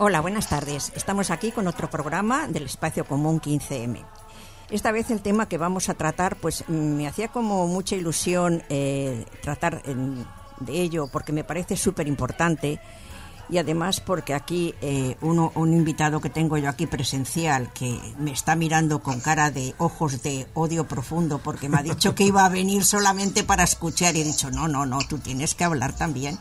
Hola, buenas tardes. Estamos aquí con otro programa del Espacio Común 15M. Esta vez el tema que vamos a tratar, pues me hacía como mucha ilusión tratar de ello, porque me parece súper importante y además porque aquí un invitado que tengo yo aquí presencial, que me está mirando con cara de ojos de odio profundo, porque me ha dicho que iba a venir solamente para escuchar y he dicho, no, tú tienes que hablar también.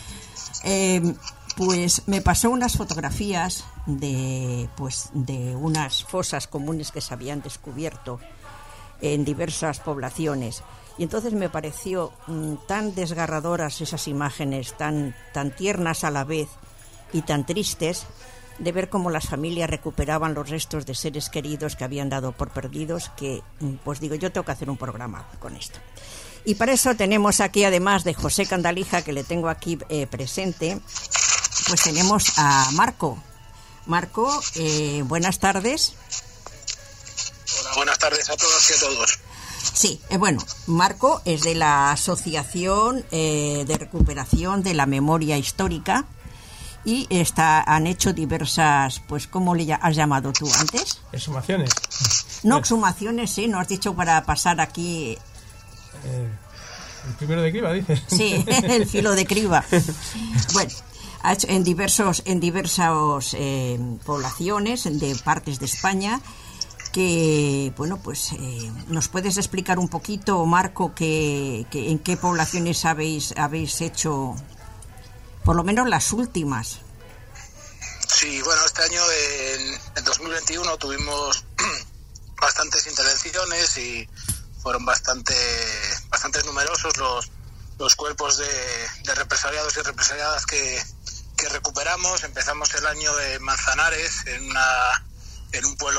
Pues me pasó unas fotografías de unas fosas comunes que se habían descubierto en diversas poblaciones. Y entonces me pareció tan desgarradoras esas imágenes, tan tiernas a la vez y tan tristes, de ver cómo las familias recuperaban los restos de seres queridos que habían dado por perdidos, que pues digo, yo tengo que hacer un programa con esto. Y para eso tenemos aquí, además de José Candalija, que le tengo aquí presente, pues tenemos a Marco. Marco, buenas tardes. Hola, buenas tardes a todas y a todos. Sí, bueno, Marco es de la Asociación de Recuperación de la Memoria Histórica y han hecho diversas, pues, ¿cómo le has llamado tú antes? Exhumaciones. No, exhumaciones, sí, ¿no has dicho para pasar aquí? El primero de criba, dices. Sí, el filo de criba. Bueno, ha hecho en diversas poblaciones de partes de España. Que, bueno, pues ¿nos puedes explicar un poquito, Marco, en qué poblaciones habéis hecho, por lo menos las últimas? Sí, bueno, este año, en 2021, tuvimos bastantes intervenciones y fueron bastante numerosos los cuerpos de represaliados y represaliadas que recuperamos. Empezamos el año en Manzanares, en un pueblo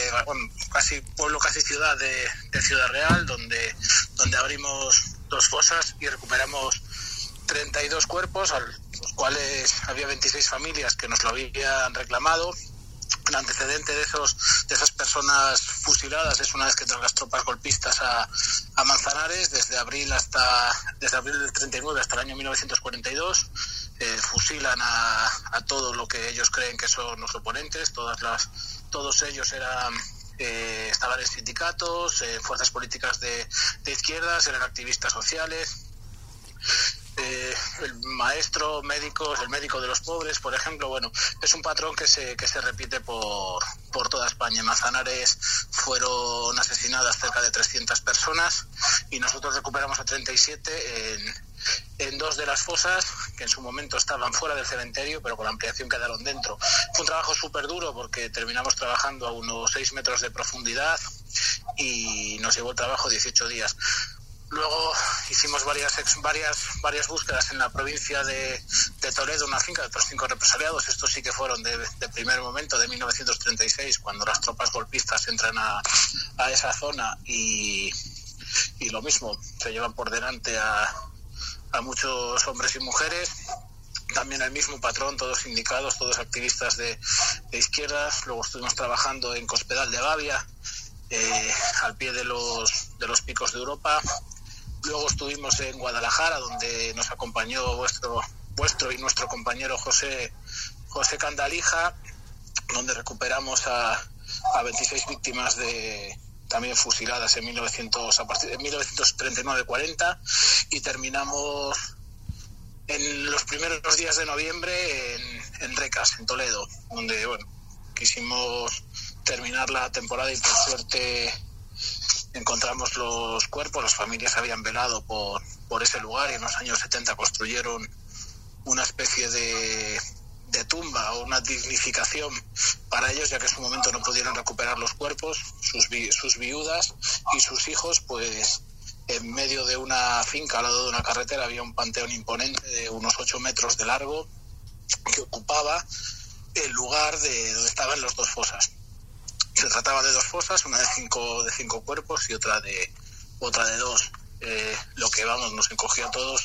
casi ciudad de Ciudad Real, donde abrimos 2 fosas y recuperamos 32 cuerpos, a los cuales había 26 familias que nos lo habían reclamado. El antecedente de esas personas fusiladas es una vez que entran las tropas golpistas a Manzanares, desde abril del 39 hasta el año 1942. Fusilan a todo lo que ellos creen que son los oponentes. Todos ellos estaban en sindicatos, en fuerzas políticas de izquierdas, eran activistas sociales. El maestro, médicos, el médico de los pobres, por ejemplo, bueno, es un patrón que se repite por toda España. En Manzanares fueron asesinadas cerca de 300 personas y nosotros recuperamos a 37 en 2 de las fosas, que en su momento estaban fuera del cementerio, pero con la ampliación quedaron dentro. Fue un trabajo súper duro porque terminamos trabajando a unos 6 metros de profundidad y nos llevó el trabajo 18 días. Luego hicimos varias búsquedas en la provincia de Toledo, una finca de otros 5 represaliados. Estos sí que fueron de primer momento, de 1936, cuando las tropas golpistas entran a esa zona y lo mismo, se llevan por delante a muchos hombres y mujeres. También el mismo patrón, todos sindicados, todos activistas de izquierdas. Luego estuvimos trabajando en Cospedal de Gavia, al pie de los picos de Europa. Luego estuvimos en Guadalajara, donde nos acompañó vuestro y nuestro compañero José Candalija, donde recuperamos a 26 víctimas también fusiladas a partir de 1939-40, y terminamos en los primeros días de noviembre en Recas, en Toledo, donde quisimos terminar la temporada y por suerte encontramos los cuerpos. Las familias habían velado por ese lugar y en los años 70 construyeron una especie de tumba o una dignificación para ellos, ya que en su momento no pudieron recuperar los cuerpos. Sus viudas y sus hijos, pues en medio de una finca al lado de una carretera había un panteón imponente de unos 8 metros de largo que ocupaba el lugar de donde estaban las 2 fosas. Se trataba de 2 fosas, una de 5 cuerpos y otra de 2. Lo que nos encogió a todos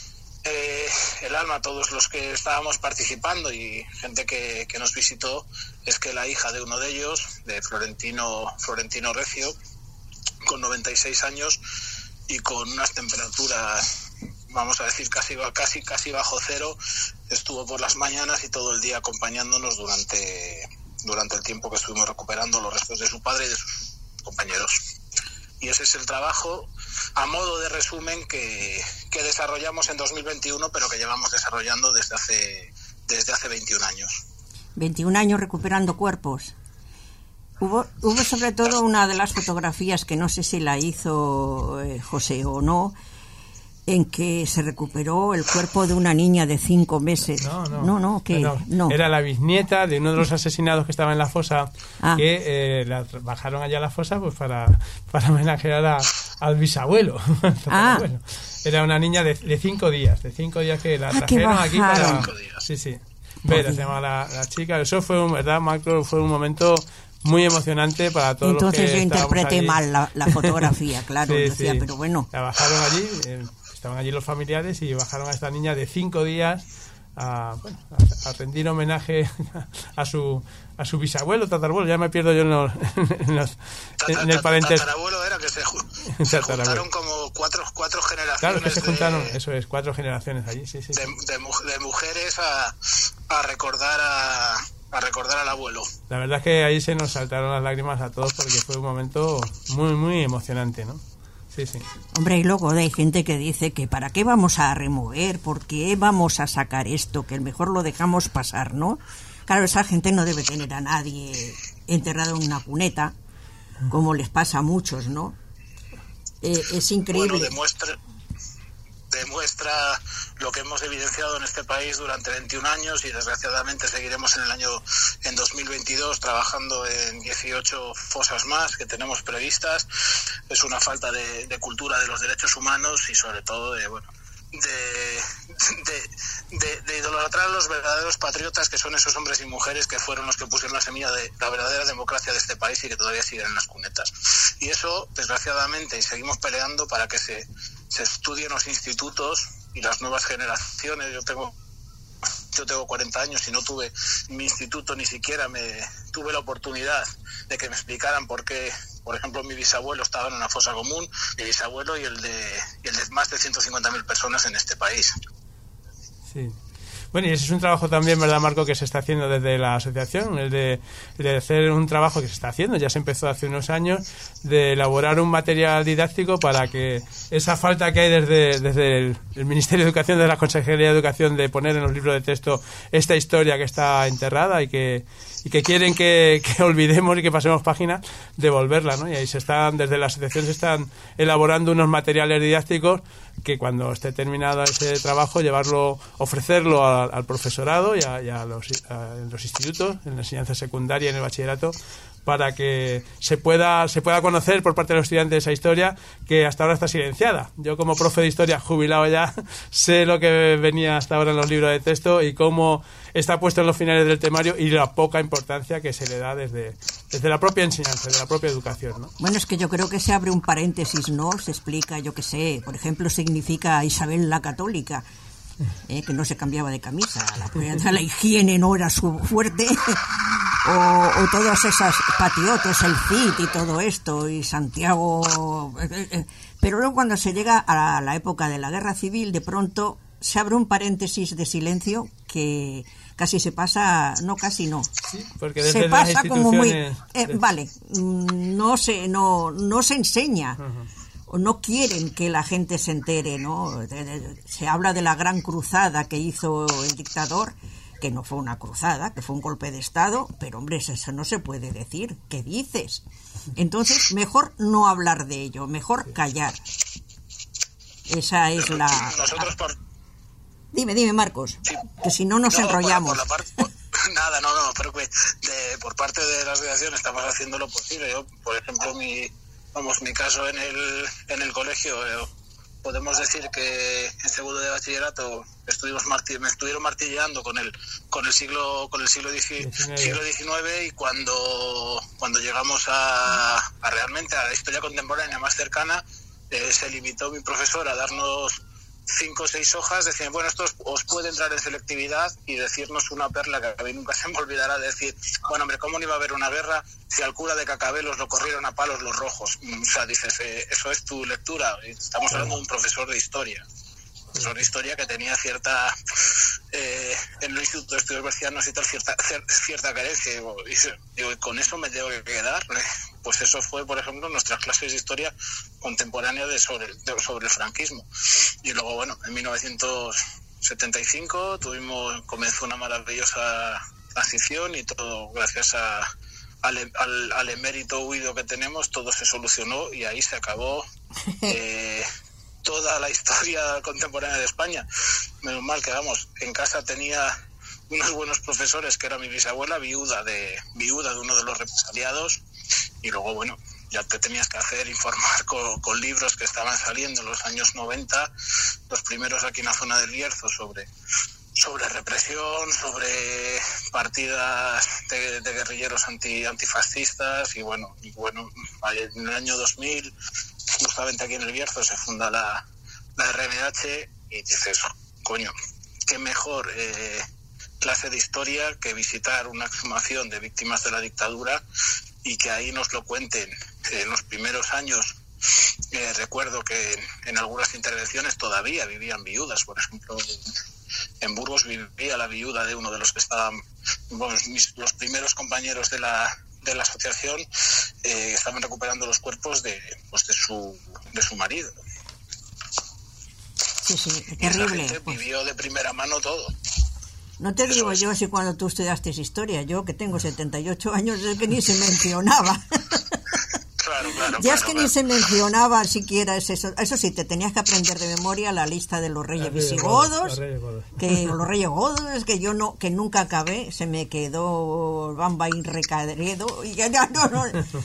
el alma, todos los que estábamos participando y gente que nos visitó, es que la hija de uno de ellos, de Florentino Recio, con 96 años y con unas temperaturas vamos a decir casi bajo cero, estuvo por las mañanas y todo el día acompañándonos durante el tiempo que estuvimos recuperando los restos de su padre y de sus compañeros. Y ese es el trabajo, a modo de resumen, que desarrollamos en 2021, pero que llevamos desarrollando desde hace 21 años. 21 años recuperando cuerpos. Hubo sobre todo una de las fotografías que no sé si la hizo José o no, en que se recuperó el cuerpo de una niña de 5 meses. No. Era la bisnieta de uno de los asesinados que estaba en la fosa, que bajaron allá a la fosa pues para homenajear al bisabuelo. Bueno, era una niña de 5 días, que la trajeron aquí para... Sí. Vera se llama la chica. Eso fue, ¿verdad, Marco? Fue un momento muy emocionante para todos. Entonces los que yo interpreté allí. mal la fotografía, claro, decía, sí. Pero bueno. La bajaron allí, estaban allí los familiares y bajaron a esta niña de 5 días a rendir homenaje a su bisabuelo, tatarabuelo. Ya me pierdo yo en el paréntesis. Tatarabuelo era que se juntaron como cuatro generaciones. Claro, que se juntaron, eso es, 4 generaciones allí, sí. De mujeres a recordar al abuelo. La verdad es que ahí se nos saltaron las lágrimas a todos porque fue un momento muy, muy emocionante, ¿no? Sí. Hombre, y luego hay gente que dice que ¿para qué vamos a remover? ¿Por qué vamos a sacar esto? Que mejor lo dejamos pasar, ¿no? Claro, esa gente no debe tener a nadie enterrado en una cuneta, como les pasa a muchos, ¿no? Es increíble. Bueno, demuestra lo que hemos evidenciado en este país durante 21 años y desgraciadamente seguiremos en 2022 trabajando en 18 fosas más que tenemos previstas. Es una falta de cultura de los derechos humanos y sobre todo de idolatrar a los verdaderos patriotas, que son esos hombres y mujeres que fueron los que pusieron la semilla de la verdadera democracia de este país y que todavía siguen en las cunetas. Y eso, desgraciadamente, y seguimos peleando para que se estudien los institutos y las nuevas generaciones. Yo tengo 40 años y no tuve mi instituto, ni siquiera tuve la oportunidad de que me explicaran por qué, por ejemplo, mi bisabuelo estaba en una fosa común, mi bisabuelo y el de más de 150.000 personas en este país. Sí. Bueno, y ese es un trabajo también, ¿verdad, Marco?, que se está haciendo desde la asociación, el de hacer un trabajo que se está haciendo, ya se empezó hace unos años, de elaborar un material didáctico para que esa falta que hay desde el Ministerio de Educación, de la Consejería de Educación, de poner en los libros de texto esta historia que está enterrada y que quieren que olvidemos y que pasemos página, devolverla, ¿no? Y ahí desde la asociación se están elaborando unos materiales didácticos que cuando esté terminado ese trabajo, ofrecerlo al profesorado y a los institutos, en la enseñanza secundaria y en el bachillerato, para que se pueda conocer por parte de los estudiantes esa historia que hasta ahora está silenciada. Yo, como profe de historia jubilado ya, sé lo que venía hasta ahora en los libros de texto y cómo está puesto en los finales del temario y la poca importancia que se le da desde la propia enseñanza, desde la propia educación, ¿no? Bueno, es que yo creo que se abre un paréntesis, ¿no? Se explica, yo qué sé, por ejemplo, significa Isabel la Católica, que no se cambiaba de camisa, la higiene no era su fuerte, o todas esas patriotas, el Cid y todo esto, y Santiago. Pero luego cuando se llega a la época de la Guerra Civil, de pronto se abre un paréntesis de silencio que casi se pasa, no, casi no. Sí, porque desde se pasa como muy vale, no se enseña. Uh-huh. O no quieren que la gente se entere, ¿no? Se habla de la gran cruzada que hizo el dictador, que no fue una cruzada, que fue un golpe de Estado, pero hombre, eso no se puede decir. ¿Qué dices? Entonces, mejor no hablar de ello, mejor callar. Esa es la... Dime, Marcos, sí. Que si no nos enrollamos. Pero que por parte de la asociación estamos haciendo lo posible. Yo, por ejemplo, mi caso en el colegio, podemos decir que en segundo de bachillerato me estuvieron martilleando con el siglo XIX, y cuando llegamos a realmente a la historia contemporánea más cercana, se limitó mi profesor a darnos 5 o 6 hojas, decían, bueno, esto os puede entrar en selectividad, y decirnos una perla que a mí nunca se me olvidará, decir, bueno, hombre, ¿cómo no iba a haber una guerra si al cura de Cacabelos lo corrieron a palos los rojos? O sea, dices, eso es tu lectura, estamos hablando de un profesor de historia. profesor de historia que tenía cierta, en el Instituto de Estudios Bercianos y tal, cierta carencia. Y con eso me tengo que quedar. Pues eso fue, por ejemplo, nuestras clases de historia contemporánea sobre el franquismo. Y luego, bueno, en 1975 comenzó una maravillosa transición y todo gracias al emérito huido que tenemos, todo se solucionó y ahí se acabó toda la historia contemporánea de España. Menos mal que, vamos, en casa tenía unos buenos profesores, que era mi bisabuela, viuda de uno de los represaliados, y luego, bueno, ya te tenías que informar con libros que estaban saliendo en los años 90, los primeros aquí en la zona del Bierzo, sobre represión, sobre partidas de guerrilleros antifascistas, y bueno, en el año 2000, justamente aquí en el Bierzo, se funda la RMH, y dices, coño, qué mejor clase de historia que visitar una exhumación de víctimas de la dictadura y que ahí nos lo cuenten. En los primeros años recuerdo que en algunas intervenciones todavía vivían viudas. Por ejemplo, en Burgos vivía la viuda de uno de los que estaban, los primeros compañeros de la asociación, estaban recuperando los cuerpos de su marido. Sí, terrible. Y esa gente vivió de primera mano todo. No te digo yo si cuando tú estudiaste historia, yo que tengo 78 años, es que ni se mencionaba. Claro. Ni se mencionaba siquiera eso sí, te tenías que aprender de memoria la lista de los reyes visigodos, los reyes godos, que yo que nunca acabé, se me quedó Bamba y Recaredo, y ya no.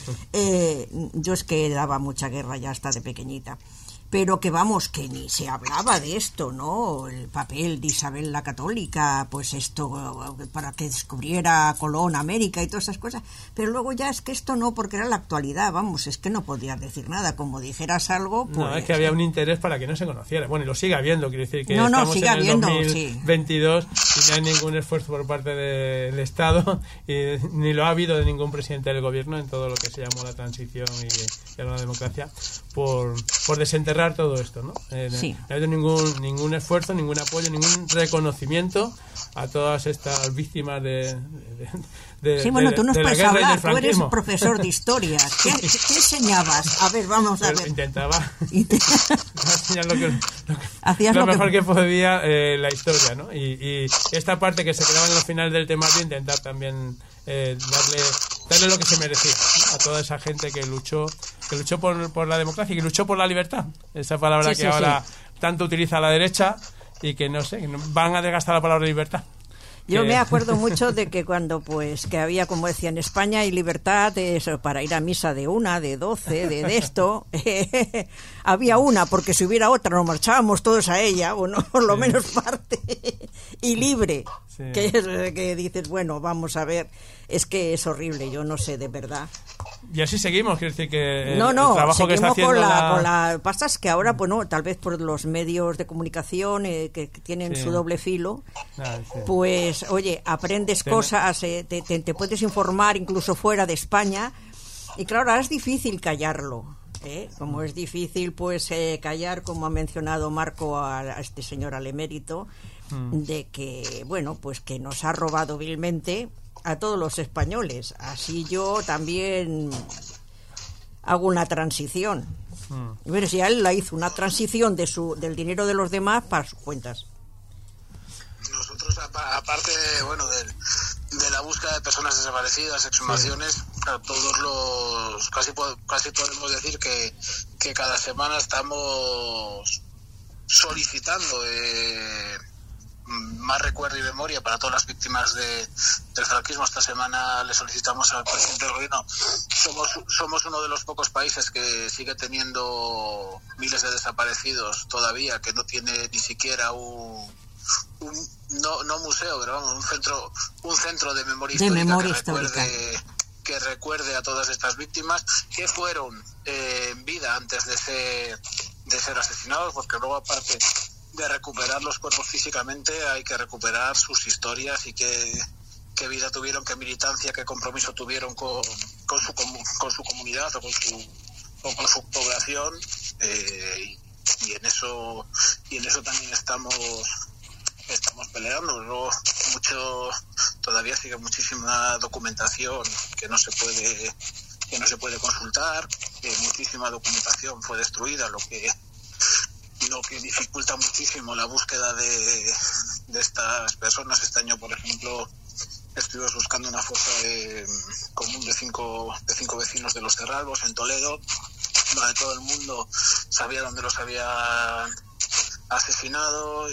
Yo es que daba mucha guerra ya hasta de pequeñita. Pero que vamos, que ni se hablaba de esto, ¿no? El papel de Isabel la Católica, pues esto, para que descubriera Colón América y todas esas cosas. Pero luego ya es que esto no, porque era la actualidad, vamos, es que no podías decir nada. Como dijeras algo, pues... No, es que había un interés para que no se conociera. Bueno, y lo sigue habiendo, quiere decir que estamos sigue en el habiendo, 2022 y no hay ningún esfuerzo por parte del Estado, y ni lo ha habido de ningún presidente del gobierno en todo lo que se llamó la transición y la democracia, por desenterrar todo esto, ¿no? Sí. No ha habido ningún esfuerzo, ningún apoyo, ningún reconocimiento a todas estas víctimas de tú nos de puedes la guerra hablar, y del tú eres franquismo. Profesor de historia. ¿Qué enseñabas? A ver, vamos a ver. Intentaba enseñar Hacías lo mejor que podía la historia, ¿no? Y esta parte que se quedaba en los finales del temario, intentar también darle lo que se merecía, ¿no? A toda esa gente que luchó por la democracia y que luchó por la libertad, esa palabra que ahora tanto utiliza la derecha y que no sé, van a desgastar la palabra libertad. Yo me acuerdo mucho de que cuando que había, como decía, en España hay libertad para ir a misa de 1, de 12, de esto, había una, porque si hubiera otra nos marchábamos todos a ella, o no, por lo menos parte, y libre, que dices, bueno, vamos a ver, es que es horrible, yo no sé, de verdad. Y así seguimos, quiere decir que el trabajo que está haciendo pasa es que ahora, bueno, tal vez por los medios de comunicación que tienen su doble filo, pues, oye, aprendes cosas, te puedes informar incluso fuera de España, y claro, ahora es difícil callarlo, como es difícil, pues, callar, como ha mencionado Marco, a este señor al emérito, de que, bueno, pues que nos ha robado vilmente a todos los españoles. Así yo también hago una transición. Pero si él la hizo, una transición del dinero de los demás para sus cuentas. Nosotros, aparte de la búsqueda de personas desaparecidas, exhumaciones, todos casi podemos decir que cada semana estamos solicitando más recuerdo y memoria para todas las víctimas del franquismo. Esta semana le solicitamos al presidente del gobierno. Somos uno de los pocos países que sigue teniendo miles de desaparecidos todavía, que no tiene ni siquiera no museo, pero vamos, un centro de memoria histórica que recuerde a todas estas víctimas que fueron en vida antes de ser asesinados, porque luego, aparte de recuperar los cuerpos físicamente, hay que recuperar sus historias y qué vida tuvieron, qué militancia, qué compromiso tuvieron con su comunidad o con su población, y y en eso también estamos peleando. Luego todavía sigue muchísima documentación que no se puede consultar, muchísima documentación fue destruida, lo que dificulta muchísimo la búsqueda de estas personas. Este año, por ejemplo, estuvimos buscando una fosa común de cinco vecinos de Los Cerralbos en Toledo, donde todo el mundo sabía dónde los habían asesinado,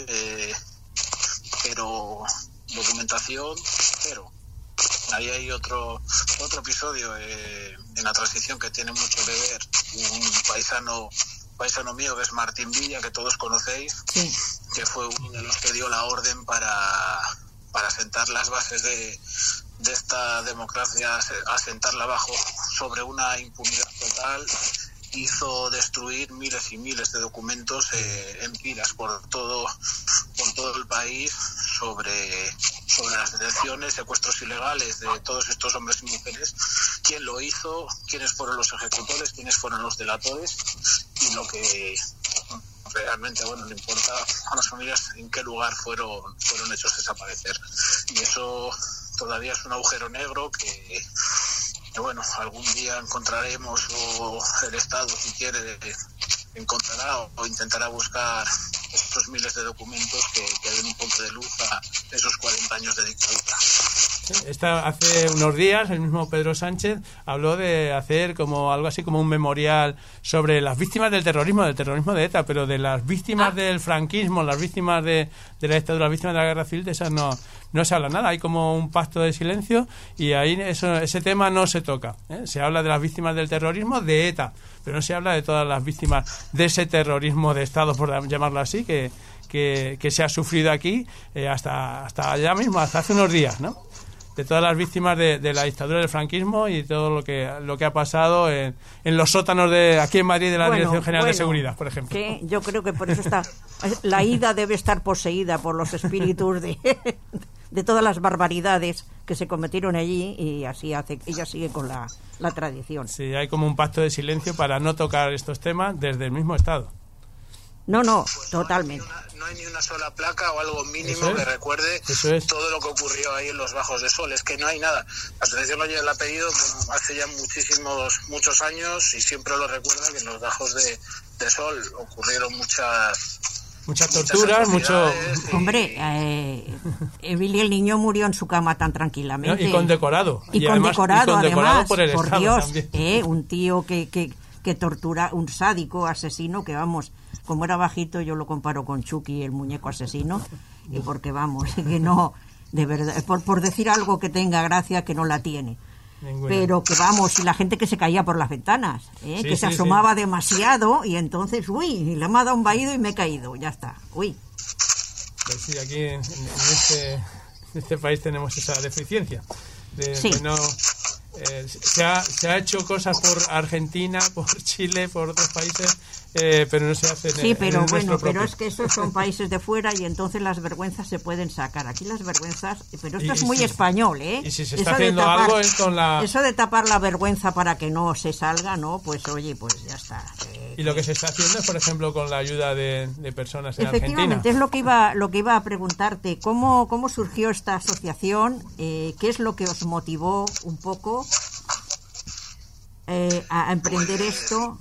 pero documentación cero. Ahí hay otro episodio en la transición que tiene mucho que ver. Un paisano mío que es Martín Villa, que todos conocéis, sí, que fue uno de los que dio la orden para sentar las bases de esta democracia, asentarla sobre una impunidad total. Hizo destruir miles y miles de documentos en pilas por todo el país sobre las detenciones, secuestros ilegales de todos estos hombres y mujeres, quién lo hizo, quiénes fueron los ejecutores, quiénes fueron los delatores, y lo que realmente le importa a las familias en qué lugar fueron hechos desaparecer. Y eso todavía es un agujero negro que algún día encontraremos, o el Estado, si quiere, encontrará o intentará buscar estos miles de documentos que den un poco de luz a esos 40 años de dictadura. Hace unos días el mismo Pedro Sánchez habló de hacer algo así como un memorial sobre las víctimas del terrorismo de ETA, pero de las víctimas del franquismo, las víctimas de la dictadura, las víctimas de la guerra civil, de esas no se habla nada. Hay como un pacto de silencio y ahí ese tema no se toca, ¿eh? Se habla de las víctimas del terrorismo de ETA, pero no se habla de todas las víctimas de ese terrorismo de Estado, por llamarlo así, que se ha sufrido aquí hasta allá mismo, hasta hace unos días, ¿no? De todas las víctimas de la dictadura del franquismo y todo lo que ha pasado en los sótanos de aquí en Madrid de la Dirección General de Seguridad, por ejemplo. Sí, yo creo que por eso la ida debe estar poseída por los espíritus de todas las barbaridades que se cometieron allí, y así ella sigue con la tradición. Sí, hay como un pacto de silencio para no tocar estos temas desde el mismo Estado. No, pues totalmente. No hay ni una sola placa o algo mínimo que recuerde todo lo que ocurrió ahí en los Bajos de Sol. Es que no hay nada. La asociación lo ha pedido hace ya muchos años, y siempre lo recuerda, que en los Bajos de Sol ocurrieron muchas torturas, Hombre, Billy el niño murió en su cama tan tranquilamente. Y condecorado. Y condecorado además, por el Estado Dios, también. Un tío que tortura, un sádico asesino que, como era bajito, yo lo comparo con Chucky, el muñeco asesino, y porque que no, de verdad, por decir algo que tenga gracia, que no la tiene. Pero que y la gente que se caía por las ventanas, que se asomaba demasiado, y entonces, le me ha dado un vaído y me he caído, ya está, Pues sí, aquí en este país tenemos esa deficiencia. Se ha hecho cosas por Argentina, por Chile, por otros países, pero no se hace pero es que esos son países de fuera, y entonces las vergüenzas se pueden sacar. Aquí las vergüenzas, pero esto es muy español, Y si se está haciendo algo es con eso de tapar la vergüenza para que no se salga, pues ya está. Y lo que se está haciendo es, por ejemplo, con la ayuda de personas en Argentina. Efectivamente, es lo que iba a preguntarte. ¿Cómo surgió esta asociación? ¿Qué es lo que os motivó un poco a emprender esto?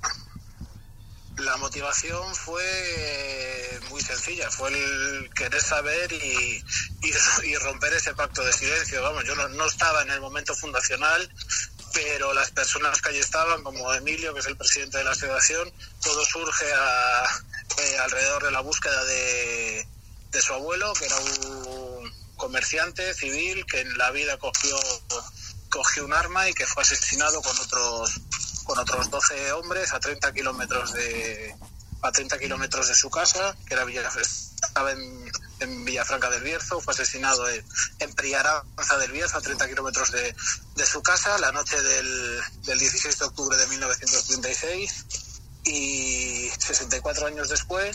La motivación fue muy sencilla, fue el querer saber y romper ese pacto de silencio. Yo no estaba en el momento fundacional, pero las personas que allí estaban, como Emilio, que es el presidente de la asociación, todo surge alrededor de la búsqueda de su abuelo, que era un comerciante civil que en la vida cogió un arma y que fue asesinado con otros 12 hombres a 30 kilómetros de su casa, que estaba en Villafranca del Bierzo. Fue asesinado en Priaranza del Bierzo, a 30 kilómetros de su casa, la noche del 16 de octubre de 1936, y 64 años después.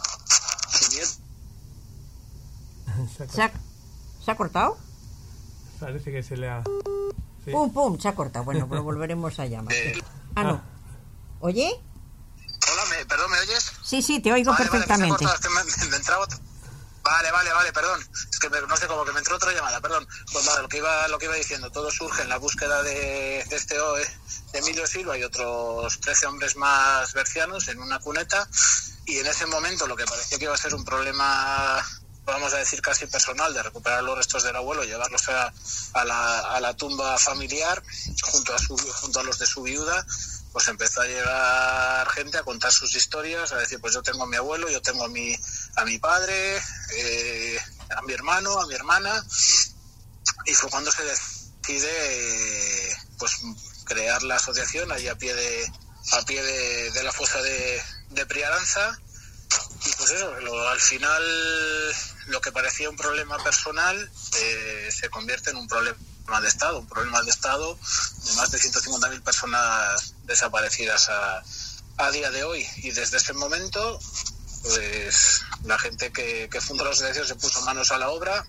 ¿Se ha cortado? Parece que se le ha... Sí. Pum, se ha cortado. Bueno, pero volveremos a llamar. No. ¿Oye? Hola, ¿me oyes? Sí, te oigo perfectamente. Vale, que me entraba Vale, perdón. Es que no sé, como que me entró otra llamada, perdón. Pues nada, lo que iba diciendo, todo surge en la búsqueda de este Emilio Silva y otros 13 hombres más bercianos en una cuneta, y en ese momento lo que parecía que iba a ser un problema, vamos a decir casi personal, de recuperar los restos del abuelo, llevarlos a la tumba familiar junto a los de su viuda, pues empezó a llegar gente a contar sus historias, a decir, pues yo tengo a mi abuelo, yo tengo a mi padre, a mi hermano, a mi hermana, y fue cuando se decide pues crear la asociación allí a pie de la fosa de Priaranza. Y pues eso, al final lo que parecía un problema personal se convierte en un problema de Estado de más de 150.000 personas desaparecidas a día de hoy. Y desde ese momento, pues la gente que fundó la asociación se puso manos a la obra.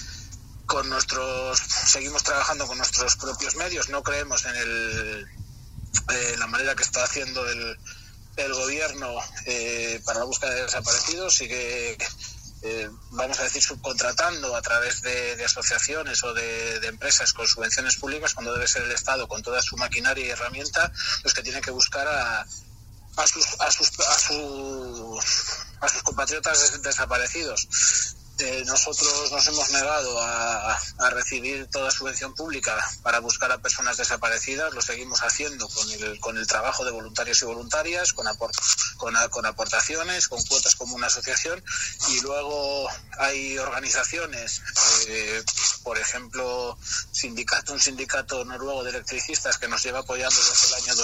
Seguimos trabajando con nuestros propios medios, no creemos en la manera que está haciendo el gobierno para la búsqueda de desaparecidos. Sigue, vamos a decir, subcontratando a través de asociaciones o de empresas con subvenciones públicas, cuando debe ser el Estado con toda su maquinaria y herramienta los que tienen que buscar a sus compatriotas desaparecidos. Nosotros nos hemos negado a recibir toda subvención pública para buscar a personas desaparecidas. Lo seguimos haciendo con el trabajo de voluntarios y voluntarias, con aportaciones, con cuotas como una asociación. Y luego hay organizaciones, por ejemplo, un sindicato noruego de electricistas que nos lleva apoyando desde el año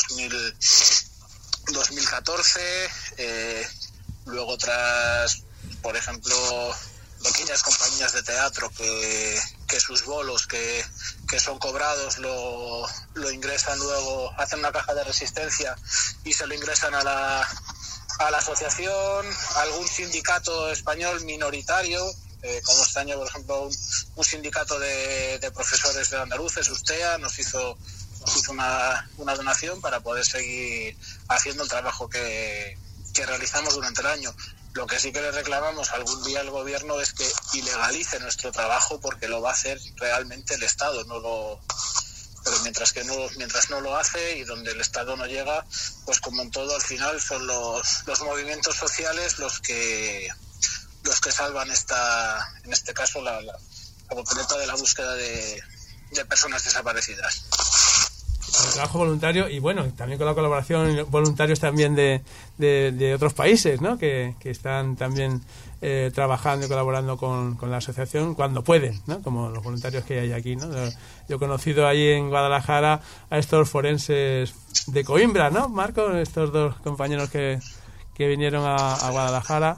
2014. Luego otras, por ejemplo, pequeñas compañías de teatro que sus bolos que son cobrados lo ingresan luego, hacen una caja de resistencia y se lo ingresan a la asociación. Algún sindicato español minoritario, como este año, por ejemplo, un sindicato de profesores de andaluces, USTEA, nos hizo una donación para poder seguir haciendo el trabajo que realizamos durante el año. Lo que sí que le reclamamos algún día al gobierno es que ilegalice nuestro trabajo, porque lo va a hacer realmente el Estado, pero mientras no lo hace, y donde el Estado no llega, pues como en todo, al final son los movimientos sociales los que salvan en este caso la papeleta de la búsqueda de personas desaparecidas. El trabajo voluntario, y bueno, también con la colaboración voluntarios también de otros países, ¿no? Que están también trabajando y colaborando con la asociación cuando pueden, ¿no? Como los voluntarios que hay aquí, ¿no? Yo he conocido ahí en Guadalajara a estos forenses de Coimbra, ¿no, Marco? Estos dos compañeros que vinieron a Guadalajara,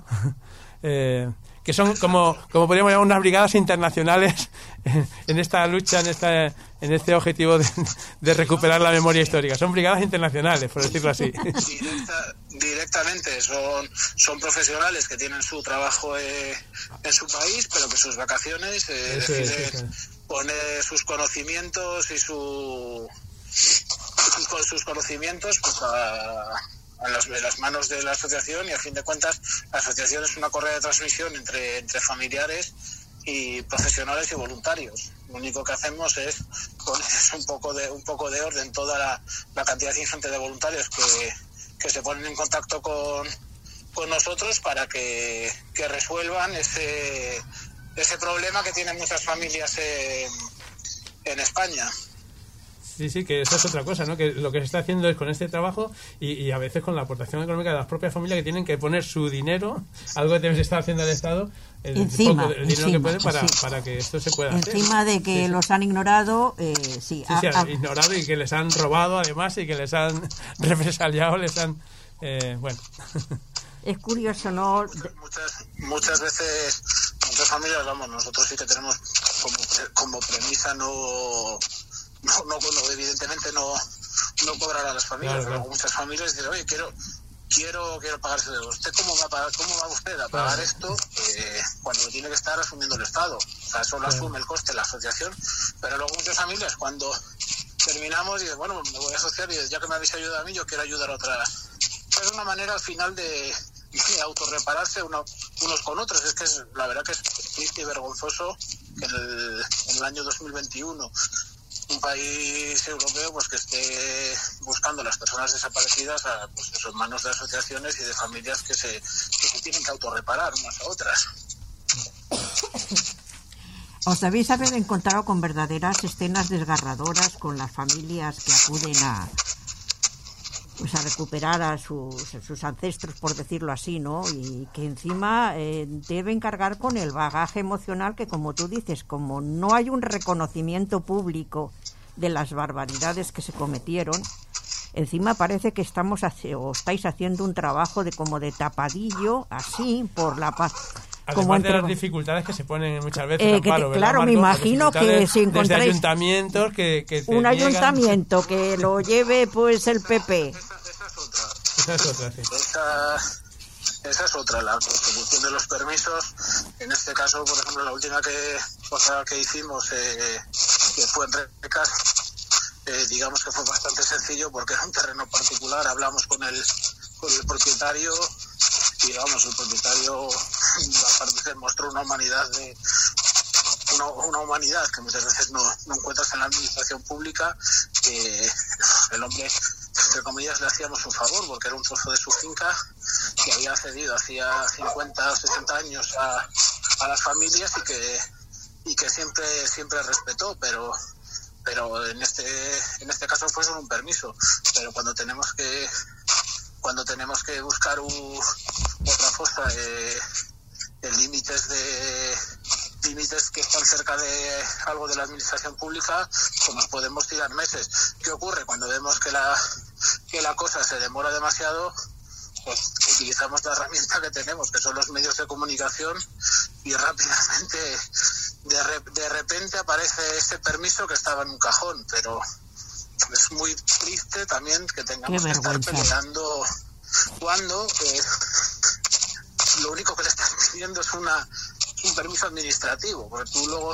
que son como podríamos llamar unas brigadas internacionales en esta lucha, en este objetivo de recuperar la memoria histórica. Son brigadas internacionales, por decirlo así. Directamente son profesionales que tienen su trabajo en su país, pero que sus vacaciones deciden poner sus conocimientos y sus conocimientos pues en las manos de la asociación. Y a fin de cuentas la asociación es una correa de transmisión entre familiares y profesionales y voluntarios. Lo único que hacemos es poner un poco de orden. Toda la cantidad ingente de voluntarios que se ponen en contacto con nosotros para que resuelvan ese problema que tienen muchas familias en España. Sí, que eso es otra cosa, ¿no? Que lo que se está haciendo es con este trabajo y a veces con la aportación económica de las propias familias, que tienen que poner su dinero, algo que se está haciendo el Estado, el dinero que puede para que esto se pueda hacer. Encima de que los han ignorado, ignorado, y que les han robado además, y que les han represaliado, bueno. Es curioso, ¿no? Muchas veces, muchas familias, nosotros sí que tenemos como premisa no evidentemente no cobrar a las familias, claro. Pero muchas familias dicen, oye, quiero pagarse de usted. ¿Cómo va usted a pagar esto cuando lo tiene que estar asumiendo el Estado? O sea, solo asume el coste la asociación, pero luego muchas familias, cuando terminamos, dicen, bueno, me voy a asociar, y ya que me habéis ayudado a mí, yo quiero ayudar a otras. Es una manera al final de autorrepararse unos con otros. Es que la verdad que es triste y vergonzoso que en el año 2021 un país europeo pues que esté buscando a las personas desaparecidas pues en manos de asociaciones y de familias que se tienen que autorreparar unas a otras. ¿Os debéis haber encontrado con verdaderas escenas desgarradoras con las familias que acuden a recuperar a sus ancestros, por decirlo así, ¿no? Y que encima deben cargar con el bagaje emocional que, como tú dices, como no hay un reconocimiento público de las barbaridades que se cometieron, encima parece que estáis haciendo un trabajo de tapadillo, así, por la paz. Además de las dificultades que se ponen muchas veces al paro, ¿verdad, claro, Marco? me imagino que si encontráis desde ayuntamientos que un ayuntamiento que lo lleve pues el PP. Esa es otra, sí. Esa es otra, la consecución de los permisos. En este caso, por ejemplo, la última cosa que hicimos, que fue en Recas, digamos que fue bastante sencillo porque era un terreno particular. Hablamos con el propietario y, vamos, el propietario aparte se mostró una humanidad que muchas veces no encuentras en la administración pública. El hombre, entre comillas, le hacíamos un favor porque era un trozo de su finca que había cedido hacía 50 o 60 años a las familias y que siempre respetó, pero en este caso fue solo un permiso. Pero cuando tenemos que buscar otra fosa de límites que están cerca de algo de la administración pública, pues nos podemos tirar meses. ¿Qué ocurre? Cuando vemos que la cosa se demora demasiado, pues utilizamos la herramienta que tenemos, que son los medios de comunicación, y rápidamente de repente aparece ese permiso que estaba en un cajón. Pero es muy triste también que tengamos que estar peleando cuando lo único que le estás pidiendo es un permiso administrativo, porque tú luego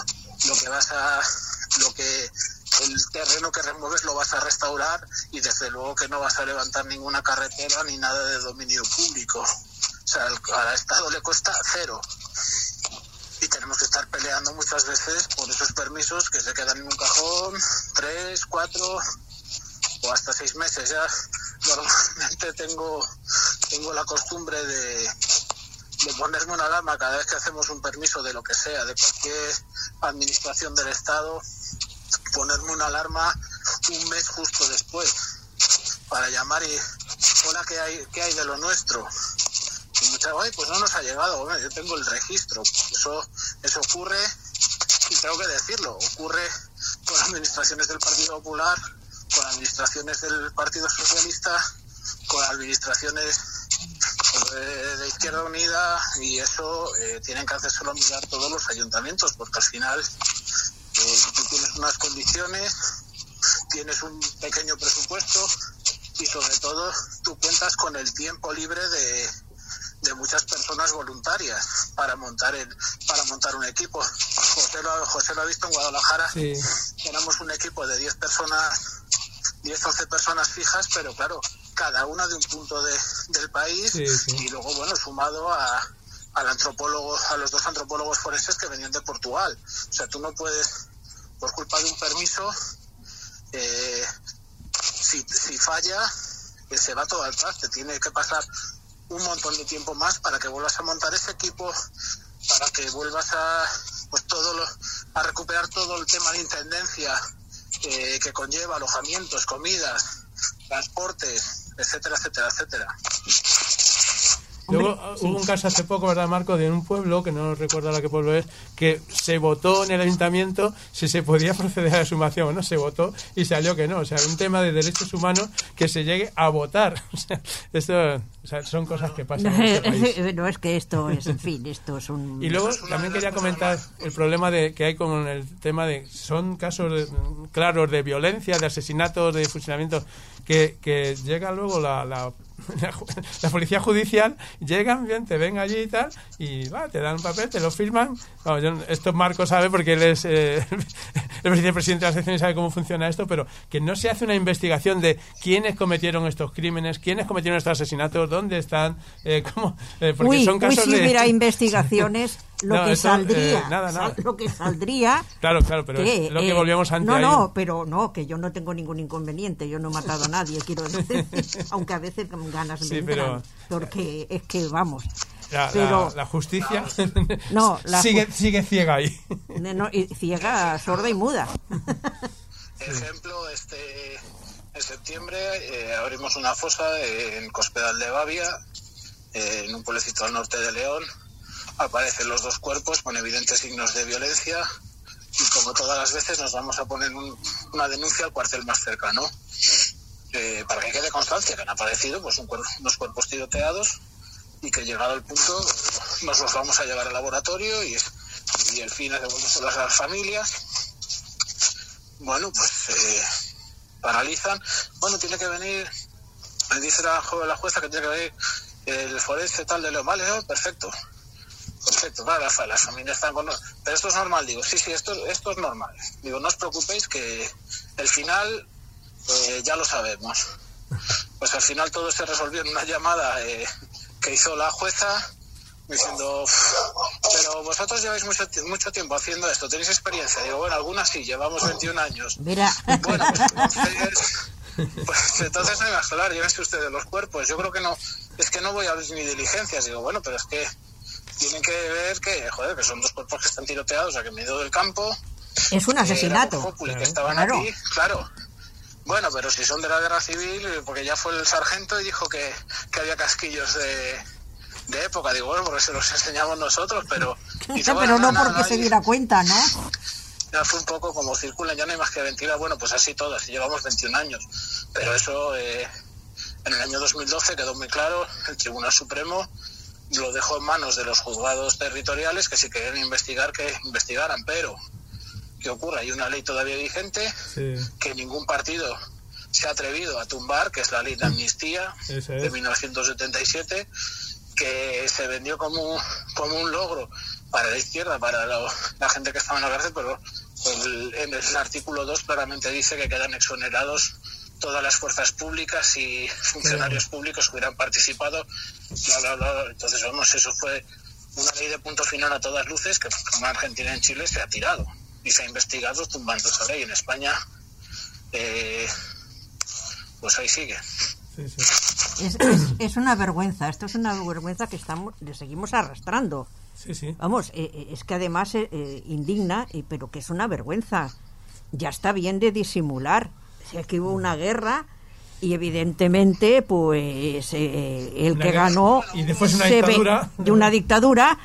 el terreno que remueves lo vas a restaurar y desde luego que no vas a levantar ninguna carretera ni nada de dominio público. O sea, al Estado le cuesta cero. Y tenemos que estar peleando muchas veces por esos permisos que se quedan en un cajón 3, 4 o hasta 6 meses. Ya normalmente tengo la costumbre de ponerme una alarma cada vez que hacemos un permiso de lo que sea, de cualquier administración del Estado, ponerme una alarma un mes justo después para llamar y hola, ¿qué hay de lo nuestro? Y muchas veces, pues no nos ha llegado. Bueno, yo tengo el registro. Eso ocurre, y tengo que decirlo, ocurre con administraciones del Partido Popular, con administraciones del Partido Socialista, con administraciones de Izquierda Unida, y eso tienen que hacérselo mirar todos los ayuntamientos, porque al final tú tienes unas condiciones, tienes un pequeño presupuesto y sobre todo tú cuentas con el tiempo libre de muchas personas voluntarias para montar un equipo. José lo ha visto en Guadalajara. Sí. Éramos un equipo de 10 personas, 10-11 personas fijas, pero claro, cada una de un punto del país. Sí. Y luego, bueno, sumado al antropólogo, a los 2 antropólogos forenses que venían de Portugal. O sea, tú no puedes, por culpa de un permiso, si falla, se va todo al traste. Tiene que pasar un montón de tiempo más para que vuelvas a montar ese equipo, para que vuelvas a recuperar todo el tema de intendencia que conlleva alojamientos, comidas, transportes, etcétera, etcétera, etcétera. Luego hubo un caso hace poco, ¿verdad, Marco?, de un pueblo, que no recuerdo ahora qué pueblo es, que se votó en el ayuntamiento si se podía proceder a la exhumación o no. Se votó y salió que no. O sea, un tema de derechos humanos que se llegue a votar. O sea, esto, son cosas que pasan en este país. No, es que esto es, en fin, esto es un... Y luego también quería comentar el problema que hay con el tema de... Son casos claros de violencia, de asesinatos, de fusilamientos, que llega luego la policía judicial, llegan, bien, te ven allí y tal, y te dan un papel, te lo firman. Vamos, esto Marco sabe porque él es el vicepresidente de la sección y sabe cómo funciona esto, pero que no se hace una investigación de quiénes cometieron estos crímenes, quiénes cometieron estos asesinatos, dónde están, cómo, porque son casos si hubiera investigaciones, lo no, que eso, saldría, nada. lo que saldría. Claro, pero es lo que volvíamos antes. Pero no, que yo no tengo ningún inconveniente, yo no he matado a nadie, quiero decir, aunque a veces con ganas me entran, porque es que vamos. La justicia sigue ciega ahí. Y ciega, sorda y muda. Ejemplo, en septiembre abrimos una fosa en Cospedal de Bavia, en un pueblecito al norte de León. Aparecen los 2 cuerpos con evidentes signos de violencia y como todas las veces nos vamos a poner una denuncia al cuartel más cercano para que quede constancia que han aparecido pues unos cuerpos tiroteados y que llegado el punto nos los vamos a llevar al laboratorio y el fin es devolvérselos a las familias. Bueno, pues paralizan. Bueno, tiene que venir, me dice la jueza que tiene que venir el forense tal de León. Vale, perfecto, claro, las familias están con... Pero esto es normal, digo, sí, esto es normal. Digo, no os preocupéis que el final ya lo sabemos. Pues al final todo se resolvió en una llamada que hizo la jueza diciendo, pero vosotros lleváis mucho tiempo haciendo esto, ¿tenéis experiencia? Digo, bueno, algunas sí, llevamos 21 años. Mira. Bueno, pues entonces no iba a hablar, llévense ustedes los cuerpos. Yo creo que no, es que no voy a abrir ni diligencias. Digo, bueno, pero es que tienen que ver que son 2 cuerpos que están tiroteados aquí en medio del campo. Es un asesinato. Que estaban aquí, claro. Bueno, pero si son de la guerra civil, porque ya fue el sargento y dijo que había casquillos de época. Digo, bueno, porque se los enseñamos nosotros, pero... Dice, pero no porque se diera cuenta, ¿no? Ya fue un poco como circulan, ya no hay más que ventilar. Bueno, pues así todas, llevamos 21 años. Pero eso, en el año 2012 quedó muy claro, el Tribunal Supremo lo dejó en manos de los juzgados territoriales, que si querían investigar, que investigaran, pero... ¿Qué ocurre? Hay una ley todavía vigente que ningún partido se ha atrevido a tumbar, que es la ley de amnistía de 1977, que se vendió como un logro para la izquierda, para la gente que estaba en la cárcel, pero en el artículo 2 claramente dice que quedan exonerados todas las fuerzas públicas y funcionarios públicos que hubieran participado, bla, bla, bla. Entonces, vamos, eso fue una ley de punto final a todas luces que en Argentina y en Chile se ha tirado y se ha investigado tumbando esa ley. En España, pues ahí sigue. Es una vergüenza. Esto es una vergüenza que le seguimos arrastrando. Vamos, es que además indigna, pero que es una vergüenza. Ya está bien de disimular. Si es que hubo una guerra y evidentemente pues el que ganó y después una dictadura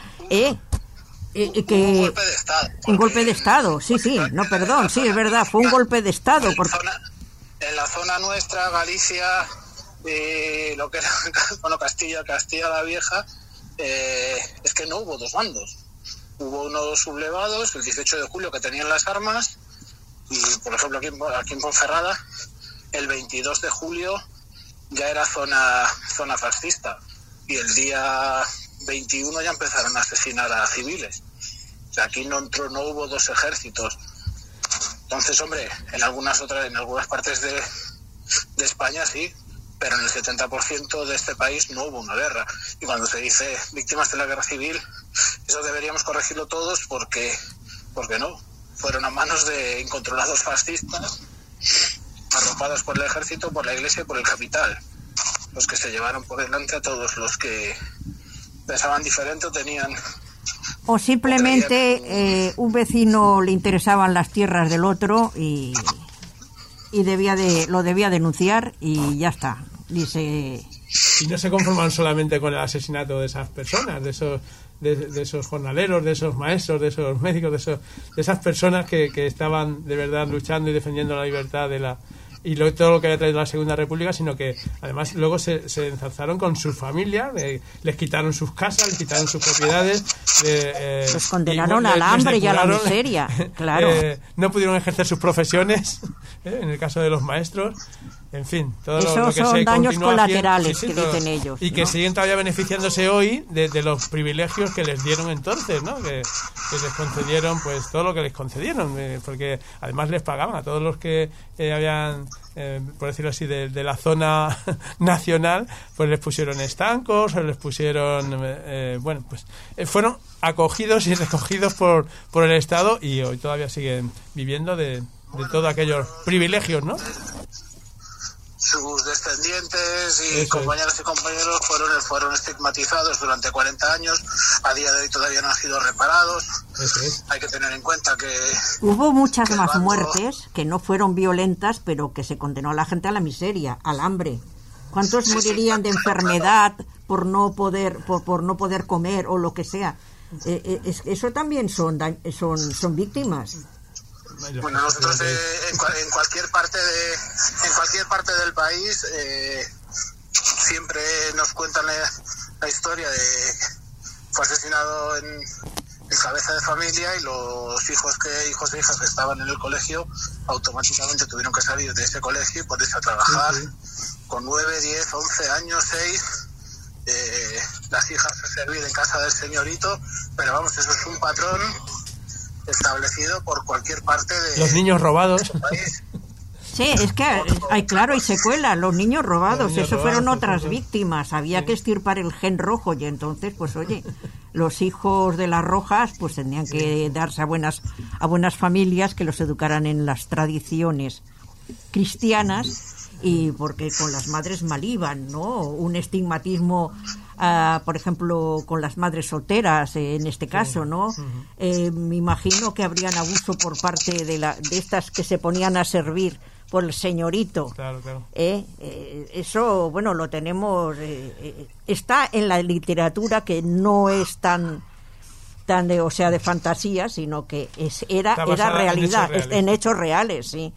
un golpe de Estado. Un golpe de Estado, sí, no, perdón, sí, es verdad, fue un golpe de Estado. En la zona nuestra, Galicia, lo que era Castilla la Vieja, es que no hubo 2 bandos. Hubo unos sublevados, el 18 de julio, que tenían las armas, y por ejemplo aquí en Ponferrada, el 22 de julio ya era zona fascista, y el día 21 ya empezaron a asesinar a civiles. O sea, aquí no hubo 2 ejércitos. Entonces, hombre, en algunas partes de España sí, pero en el 70% de este país no hubo una guerra. Y cuando se dice víctimas de la guerra civil, eso deberíamos corregirlo todos porque no. Fueron a manos de incontrolados fascistas, arropados por el ejército, por la iglesia y por el capital, los que se llevaron por delante a todos los que pensaban diferente o tenían... O simplemente un vecino le interesaban las tierras del otro y lo debía denunciar y ya está. Dice... Y no se conforman solamente con el asesinato de esas personas, de esos jornaleros, de esos maestros, de esos médicos, de esas personas que estaban de verdad luchando y defendiendo la libertad todo lo que había traído la Segunda República, sino que además luego se ensalzaron con sus familias, les quitaron sus casas, les quitaron sus propiedades, los condenaron al hambre y a la miseria, claro. No pudieron ejercer sus profesiones, en el caso de los maestros, En fin, todo esos lo que son se daños continúa colaterales haciendo, que dicen ellos, y que ¿no? siguen todavía beneficiándose hoy de los privilegios que les dieron entonces, ¿no? Que les concedieron, pues todo lo que les concedieron, porque además les pagaban a todos los que habían, por decirlo así, de la zona nacional, pues les pusieron estancos, o les pusieron, bueno, pues fueron acogidos y recogidos por el Estado, y hoy todavía siguen viviendo de todos aquellos privilegios, ¿no? Sus descendientes y compañeras y compañeros fueron estigmatizados durante 40 años. A día de hoy todavía no han sido reparados. Hay que tener en cuenta que hubo muchas más muertes que no fueron violentas, pero que se condenó a la gente a la miseria, al hambre. ¿Cuántos morirían de enfermedad por no poder comer o lo que sea? Eso también son víctimas. Bueno, nosotros en cualquier parte del país siempre nos cuentan la historia de fue asesinado en cabeza de familia, y los hijos e hijas que estaban en el colegio automáticamente tuvieron que salir de ese colegio y ponerse a trabajar con 9, 10, 11 años, 6. Las hijas a servir en casa del señorito, pero vamos, eso es un patrón establecido por cualquier parte de los niños robados. Sí, es que hay secuelas, los niños robados, fueron otras víctimas, había que extirpar el gen rojo, y entonces, pues oye, los hijos de las rojas pues tenían que darse a buenas familias que los educaran en las tradiciones cristianas, y porque con las madres mal iban, ¿no? Un estigmatismo, por ejemplo, con las madres solteras, en este caso, ¿no? Me imagino que habrían abuso por parte de estas que se ponían a servir por el señorito. Claro. Eso, bueno, lo tenemos, está en la literatura, que no es tan de fantasía, sino que era realidad, en hechos reales, sí.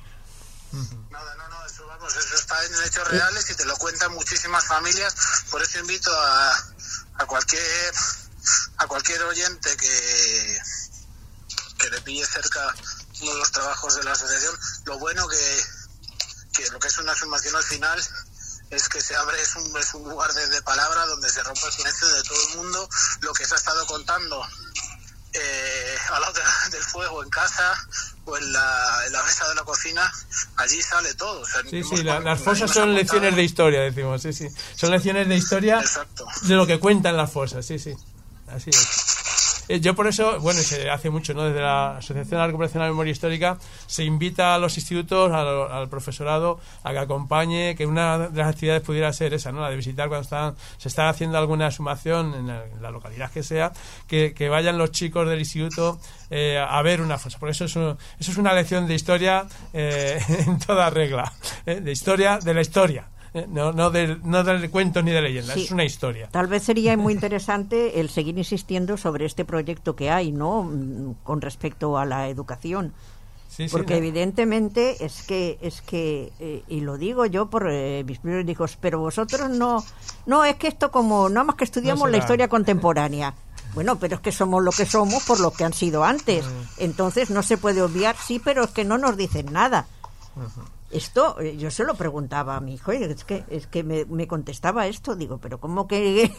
Eso está en hechos reales y te lo cuentan muchísimas familias. Por eso invito a cualquier oyente que le pille cerca uno de los trabajos de la asociación. Lo bueno que lo que es una sumación al final es que se abre, es un lugar de palabra donde se rompe el silencio de todo el mundo. Lo que se ha estado contando al lado del fuego en casa o en la mesa de la cocina, allí sale todo. O sea, las fosas son lecciones de historia, decimos, son lecciones de historia. Exacto. De lo que cuentan las fosas, así es. Yo por eso, bueno, se hace mucho, ¿no? Desde la Asociación de la Recuperación de la Memoria Histórica se invita a los institutos, al profesorado, a que acompañe, que una de las actividades pudiera ser esa, ¿no? La de visitar cuando se está haciendo alguna exhumación en la localidad que sea, que vayan los chicos del instituto a ver una fosa. Por eso es una lección de historia en toda regla, de historia de la historia. No de cuentos ni de leyendas, es una historia. Tal vez sería muy interesante el seguir insistiendo sobre este proyecto que hay, ¿no? Con respecto a la educación. Porque evidentemente es que y lo digo yo por mis primeros hijos, pero vosotros no es que esto como nada más que estudiamos la historia contemporánea. Bueno, pero es que somos lo que somos por lo que han sido antes. Entonces no se puede obviar, pero es que no nos dicen nada. Esto, yo se lo preguntaba a mi hijo, es que me contestaba esto, digo, pero ¿cómo que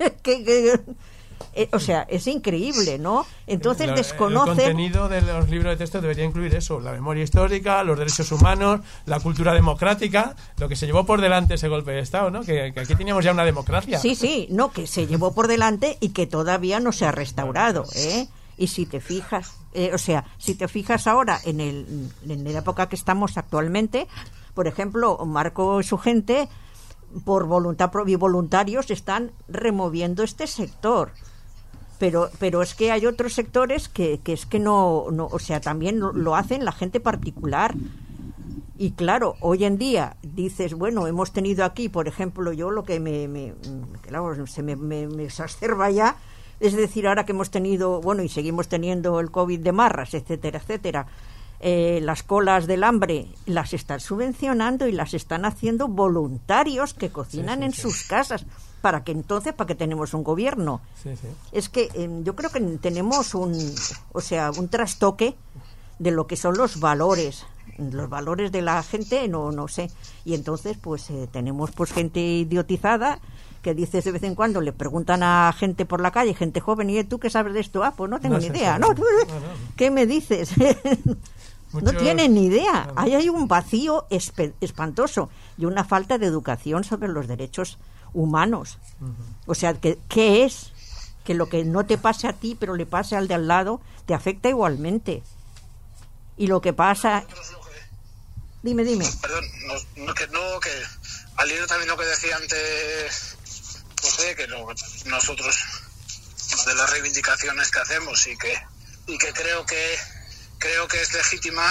o sea, es increíble, ¿no? Entonces desconocen... El contenido de los libros de texto debería incluir eso, la memoria histórica, los derechos humanos, la cultura democrática, lo que se llevó por delante ese golpe de Estado, ¿no? Que aquí teníamos ya una democracia. Sí, no, que se llevó por delante y que todavía no se ha restaurado, ¿eh? Y si te fijas, si te fijas ahora en la época que estamos actualmente, por ejemplo, Marco y su gente, por voluntad propia y voluntarios, están removiendo este sector. Pero es que hay otros sectores que es que no, o sea, también lo hacen la gente particular. Y claro, hoy en día dices, bueno, hemos tenido aquí, por ejemplo, yo lo que me exacerba ya, es decir, ahora que hemos tenido, bueno, y seguimos teniendo el COVID de marras, etcétera, etcétera, las colas del hambre las están subvencionando y las están haciendo voluntarios que cocinan en sus casas. ¿Para que tenemos un gobierno? Es que yo creo que tenemos un trastoque de lo que son los valores los valores de la gente no sé. Y entonces pues tenemos pues gente idiotizada que dices de vez en cuando, le preguntan a gente por la calle, gente joven, ¿y tú qué sabes de esto? Pues no tengo ni idea. No, ¿qué me dices? No tienen ni idea. Ahí hay un vacío espantoso y una falta de educación sobre los derechos humanos. O sea, ¿qué es? Que lo que no te pase a ti, pero le pase al de al lado, te afecta igualmente. Y lo que pasa... Dime. Perdón, que al hilo también lo que decía antes José, que nosotros, de las reivindicaciones que hacemos y que creo que es legítima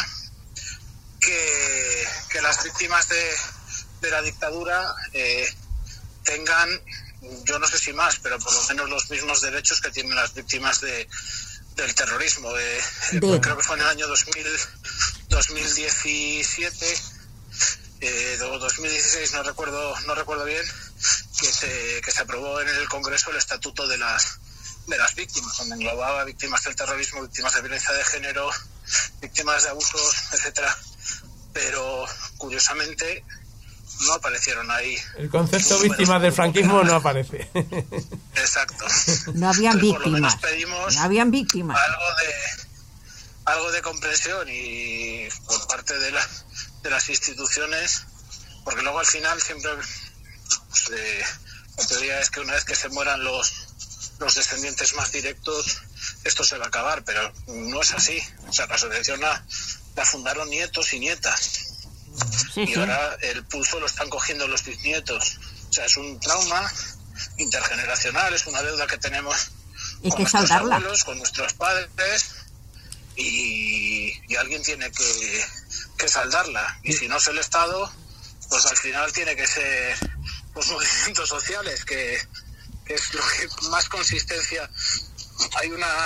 que las víctimas de la dictadura tengan, yo no sé si más, pero por lo menos los mismos derechos que tienen las víctimas del terrorismo. Creo que fue en el año 2017 o 2016, no recuerdo bien, que se aprobó en el Congreso el Estatuto de las Víctimas, donde englobaba víctimas del terrorismo, víctimas de violencia de género, víctimas de abusos, etcétera. Pero curiosamente no aparecieron ahí. El concepto víctima del franquismo no aparece. Exacto. No habían víctimas. Por lo menos pedimos algo de comprensión y por parte de las instituciones, porque luego al final siempre la teoría es que una vez que se mueran los descendientes más directos, esto se va a acabar, pero no es así. O sea, la asociación la fundaron nietos y nietas. Y ahora el pulso lo están cogiendo los bisnietos. O sea, es un trauma intergeneracional, es una deuda que tenemos con nuestros abuelos, con nuestros padres, y alguien tiene que saldarla. Y si no es el Estado, pues al final tiene que ser los movimientos sociales, que es lo que más consistencia. Hay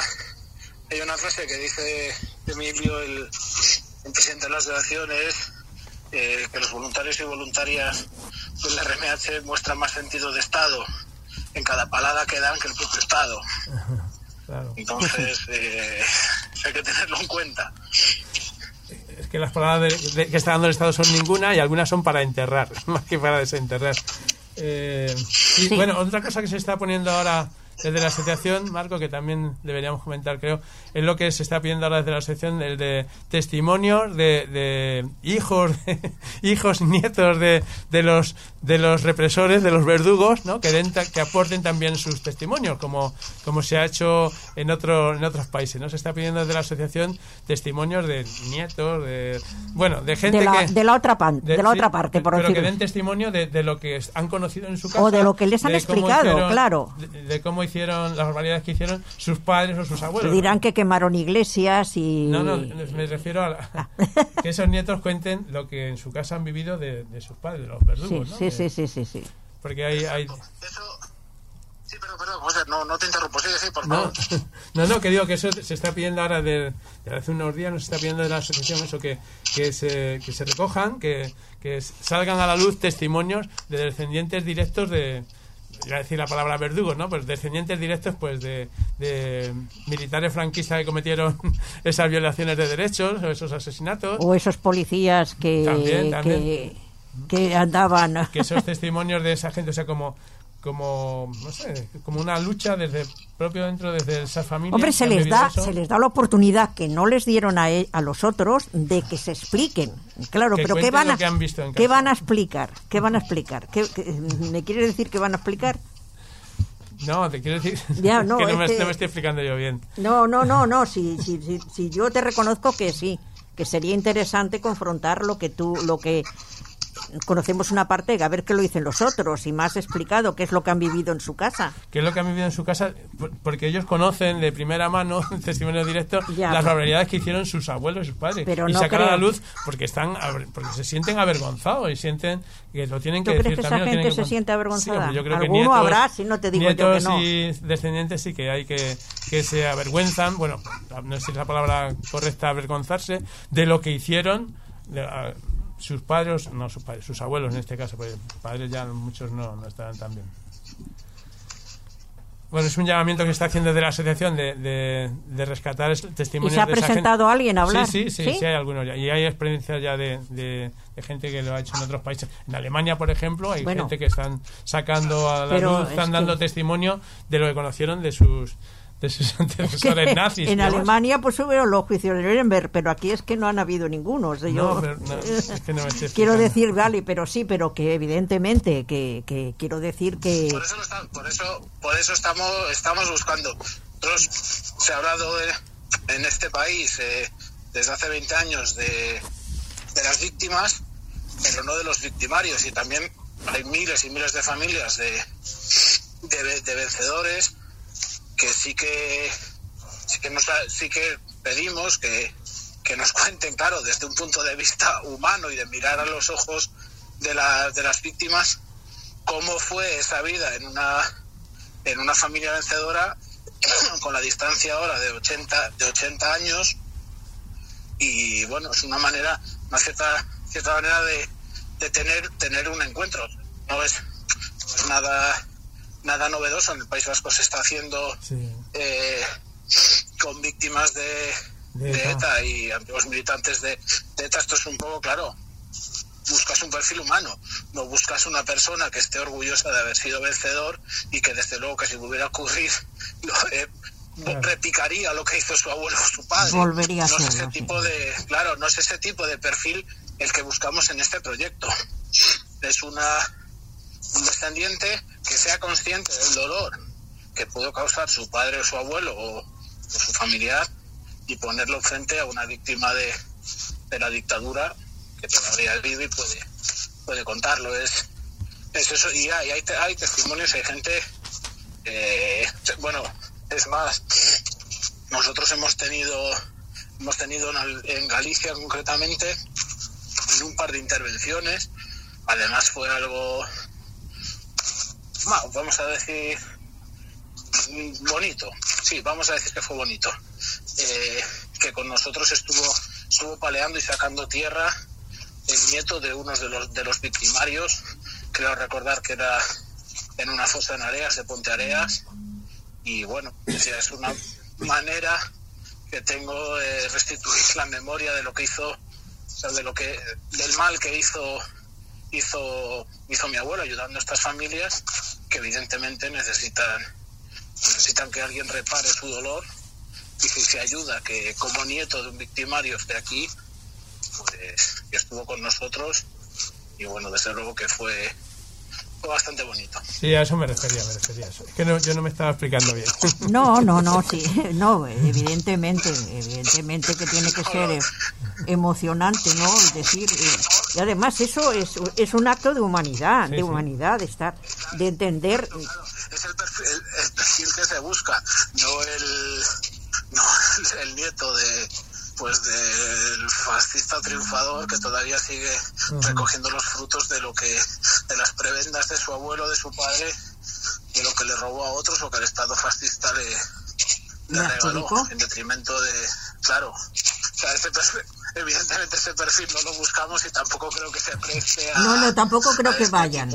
una frase que dice Emilio, el presidente de la asociación, es que los voluntarios y voluntarias del RMH muestran más sentido de Estado en cada palada que dan que el propio Estado. Claro. Entonces hay que tenerlo en cuenta. Es que las palabras que está dando el Estado son ninguna, y algunas son para enterrar más que para desenterrar. Y bueno, otra cosa que se está poniendo ahora desde la asociación, Marco, que también deberíamos comentar, creo, es lo que se está pidiendo ahora desde la asociación, el de testimonios de hijos nietos de los represores, de los verdugos, ¿no? Que aporten también sus testimonios, como se ha hecho en otros países, ¿no? Se está pidiendo desde la asociación testimonios de nietos, de gente de la otra parte, por pero decirlo. que den testimonio de lo que han conocido en su casa, o de lo que les han explicado, claro, de cómo hicieron las barbaridades que hicieron sus padres o sus abuelos. Dirán que quemaron iglesias y... No, me refiero a que esos nietos cuenten lo que en su casa han vivido de sus padres, de los verdugos, ¿no? Sí. Porque hay... Eso... Sí, perdón, José, no te interrumpo, sí, por favor. No, que digo que eso se está pidiendo ahora de hace unos días, nos está pidiendo de la asociación eso, que se recojan, que salgan a la luz testimonios de descendientes directos de... Iba a decir la palabra verdugos, ¿no? Pues descendientes directos, pues de militares franquistas que cometieron esas violaciones de derechos o esos asesinatos. O esos policías que andaban... Que esos testimonios de esa gente, o sea, como no sé, como una lucha desde esas familias. Hombre, se les da la oportunidad que no les dieron a los otros de que se expliquen. Claro, pero ¿qué van a explicar? ¿Qué van a explicar? ¿Me quieres decir que van a explicar? No, te quiero decir ya, no, que no me estoy explicando yo bien. No, si yo te reconozco que sí, que sería interesante confrontar lo que conocemos una parte, a ver qué lo dicen los otros y más explicado qué es lo que han vivido en su casa. ¿Qué es lo que han vivido en su casa? Porque ellos conocen de primera mano, testimonio directo, las barbaridades que hicieron sus abuelos y sus padres. Pero y no sacar a la luz porque se sienten avergonzados y sienten que lo tienen que decir. ¿Tú crees que esa gente se siente avergonzada? Sí, yo creo Alguno que habrá, si no te digo yo que no. Y descendientes sí que hay que se avergüenzan, bueno, no sé si es la palabra correcta, avergonzarse de lo que hicieron sus padres, sus abuelos en este caso, porque padres ya muchos no estaban tan bien. Bueno, es un llamamiento que está haciendo desde la asociación de rescatar testimonios. ¿Y se ha presentado alguien a hablar? Sí, hay algunos ya. Y hay experiencias ya de gente que lo ha hecho en otros países. En Alemania, por ejemplo, hay gente que están sacando a la luz, están dando testimonio de lo que conocieron de sus antecesores nazis. En Alemania pues hubieron los juicios de Nuremberg, pero aquí es que no han habido ninguno. O sea, es que no me estoy quiero decir, vale, pero que evidentemente que quiero decir que por eso estamos buscando. Nosotros se ha hablado en este país desde hace 20 años de las víctimas, pero no de los victimarios, y también hay miles y miles de familias de vencedores que sí que pedimos que nos cuenten, claro, desde un punto de vista humano y de mirar a los ojos de las víctimas, cómo fue esa vida en una familia vencedora con la distancia ahora de 80 años. Y bueno, es una cierta manera de tener un encuentro. No es nada novedoso. En el País Vasco se está haciendo con víctimas de ETA y antiguos militantes de ETA. Esto es un poco, claro, buscas un perfil humano, no buscas una persona que esté orgullosa de haber sido vencedor y que desde luego que si volviera a ocurrir replicaría lo que hizo su abuelo o su padre. Volvería a ser, no es ese tipo de perfil el que buscamos en este proyecto. Es un descendiente que sea consciente del dolor que pudo causar su padre o su abuelo o su familiar y ponerlo frente a una víctima de la dictadura que todavía vive y puede contarlo. Es eso. Y hay testimonios, hay gente es más, nosotros hemos tenido en Galicia concretamente en un par de intervenciones. Además fue algo, vamos a decir, bonito. Sí, vamos a decir que fue bonito. Que con nosotros estuvo paleando y sacando tierra el nieto de uno de los victimarios. Creo recordar que era en una fosa en Areas, de Ponteareas. Y bueno, es una manera que tengo de restituir la memoria de lo que hizo, o sea, del mal que hizo mi abuelo, ayudando a estas familias que evidentemente necesitan que alguien repare su dolor. Y si se ayuda, que como nieto de un victimario esté aquí, pues que estuvo con nosotros, y bueno, desde luego que fue bastante bonito. Sí, a eso me refería eso. Es que yo no me estaba explicando bien. No, sí, no, evidentemente que tiene que ser emocionante, ¿no? Es decir, y además eso es un acto de humanidad, humanidad, de entender. Claro, es el perfil que se busca, no el nieto del fascista triunfador que todavía sigue recogiendo los frutos de las prebendas de su abuelo, de su padre, de lo que le robó a otros o que el Estado fascista le regaló, en detrimento de, claro, o sea, evidentemente ese perfil no lo buscamos y tampoco creo que se preste a... No, tampoco creo que vayan.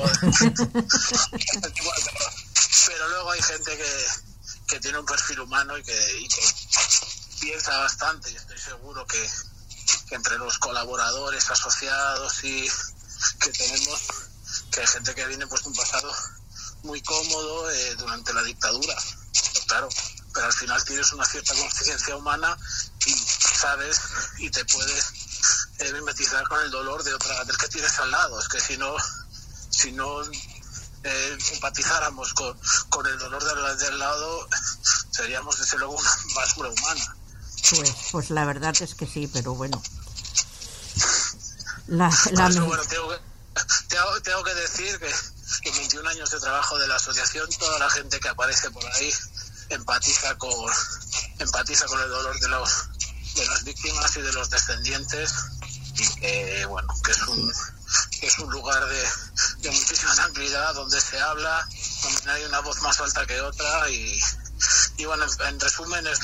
Pero luego hay gente que tiene un perfil humano y que piensa bastante, y estoy seguro que entre los colaboradores, asociados y que tenemos, que hay gente que viene pues de un pasado muy cómodo durante la dictadura, claro, pero al final tienes una cierta conciencia humana y sabes y te puedes mimetizar con el dolor del que tienes al lado. Es que si no empatizáramos con el dolor del lado, seríamos desde luego una basura humana. Pues la verdad es que sí, pero bueno. Bueno, tengo que decir que en 21 años de trabajo de la asociación, toda la gente que aparece por ahí empatiza con el dolor de las víctimas y de los descendientes, y que bueno, que es un lugar de muchísima tranquilidad, donde se habla, donde no hay una voz más alta que otra, y bueno, en resumen es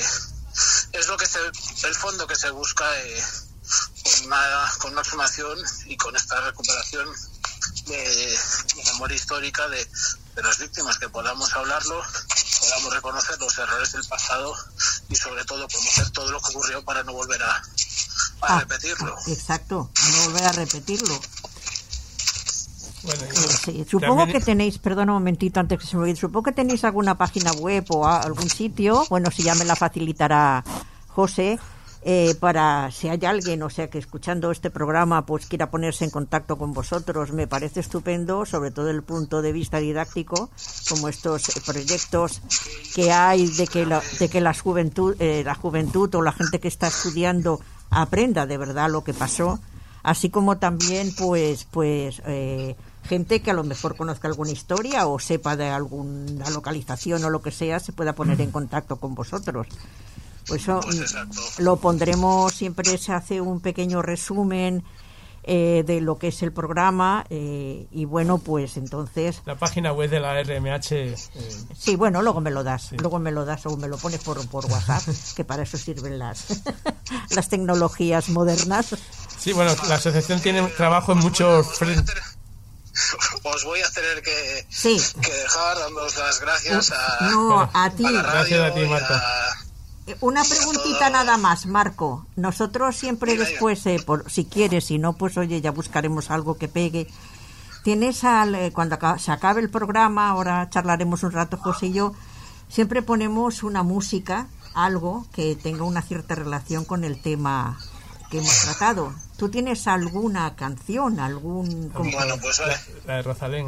el fondo que se busca con una sumación y con esta recuperación de memoria histórica de las víctimas, que podamos hablarlo podamos reconocer los errores del pasado y sobre todo conocer todo lo que ocurrió para no volver a repetirlo. Exacto, no volver a repetirlo. Bueno, sí, supongo que tenéis, perdona un momentito antes que se me olvide, supongo que tenéis alguna página web o algún sitio, bueno, si ya me la facilitará José, para si hay alguien, o sea, que escuchando este programa pues quiera ponerse en contacto con vosotros. Me parece estupendo, sobre todo desde el punto de vista didáctico, como estos proyectos que hay de que la juventud o la gente que está estudiando aprenda de verdad lo que pasó, así como también pues gente que a lo mejor conozca alguna historia o sepa de alguna localización o lo que sea, se pueda poner en contacto con vosotros. Pues eso lo pondremos, siempre se hace un pequeño resumen de lo que es el programa y bueno, pues entonces... La página web de la RMH... Sí, bueno, luego me lo das, sí. Luego me lo das o me lo pones por WhatsApp, que para eso sirven las tecnologías modernas. Sí, bueno, la asociación tiene trabajo en muchos frentes. Os voy a tener que dejar dándoos las gracias a ti. A la radio. Gracias a ti, Marta. Una preguntita nada más, Marco. Nosotros siempre después, si quieres, si no, pues oye, ya buscaremos algo que pegue. Tienes cuando se acabe el programa, ahora charlaremos un rato José y yo, siempre ponemos una música, algo que tenga una cierta relación con el tema que hemos tratado. ¿Tú tienes alguna canción, algún... Bueno, pues la de Rosalén.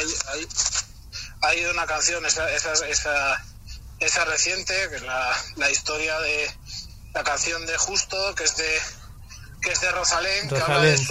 Hay una canción, esa reciente, que es la historia de la canción de Justo, que es de Rosalén, que habla de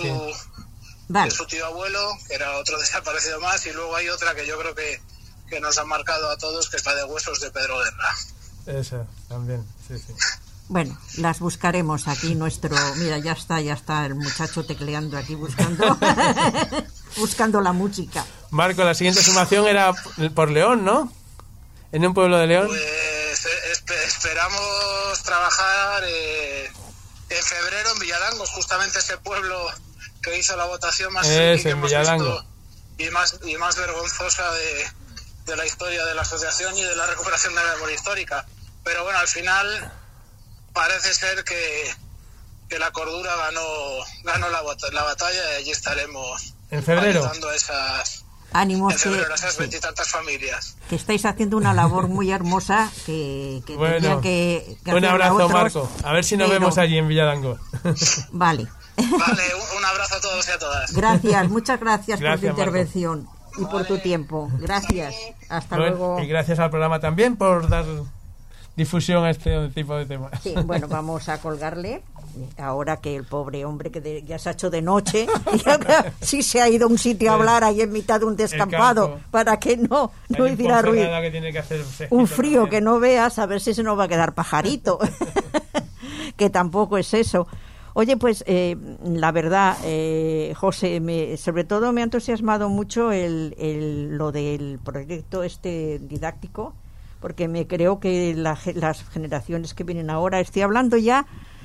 su tío abuelo, que era otro desaparecido más, y luego hay otra que yo creo que nos ha marcado a todos, que es la de Huesos de Pedro Guerra. Esa también, sí. Bueno, las buscaremos aquí mira, ya está el muchacho tecleando aquí buscando buscando la música. Marco, la siguiente sumación era por León, ¿no? ¿En un pueblo de León? Pues esperamos trabajar en febrero en Villalangos, justamente ese pueblo que hizo la votación más que hemos visto y más vergonzosa de la historia de la asociación y de la recuperación de la memoria histórica. Pero bueno, al final parece ser que la cordura ganó la batalla y allí estaremos en febrero ayudando a esas... Ánimo, esas 20 y tantas familias. Que estáis haciendo una labor muy hermosa que bueno, que un abrazo, Marco. A ver si nos vemos allí en Villalangos. Vale. Vale, un abrazo a todos y a todas. Gracias, muchas gracias por tu intervención, Marco. Y por tu tiempo. Gracias. Hasta luego. Y gracias al programa también por dar difusión a este tipo de temas. Sí, bueno, vamos a colgarle. Ahora que el pobre hombre que ya se ha hecho de noche, sí se ha ido a un sitio a hablar ahí en mitad de un descampado para que no hiciera ruido. Que tiene que hacer un frío también. Que no veas, a ver si se nos va a quedar pajarito. Que tampoco es eso. Oye, pues la verdad, José, sobre todo me ha entusiasmado mucho lo del proyecto didáctico, porque me creo que las generaciones que vienen ahora, estoy hablando ya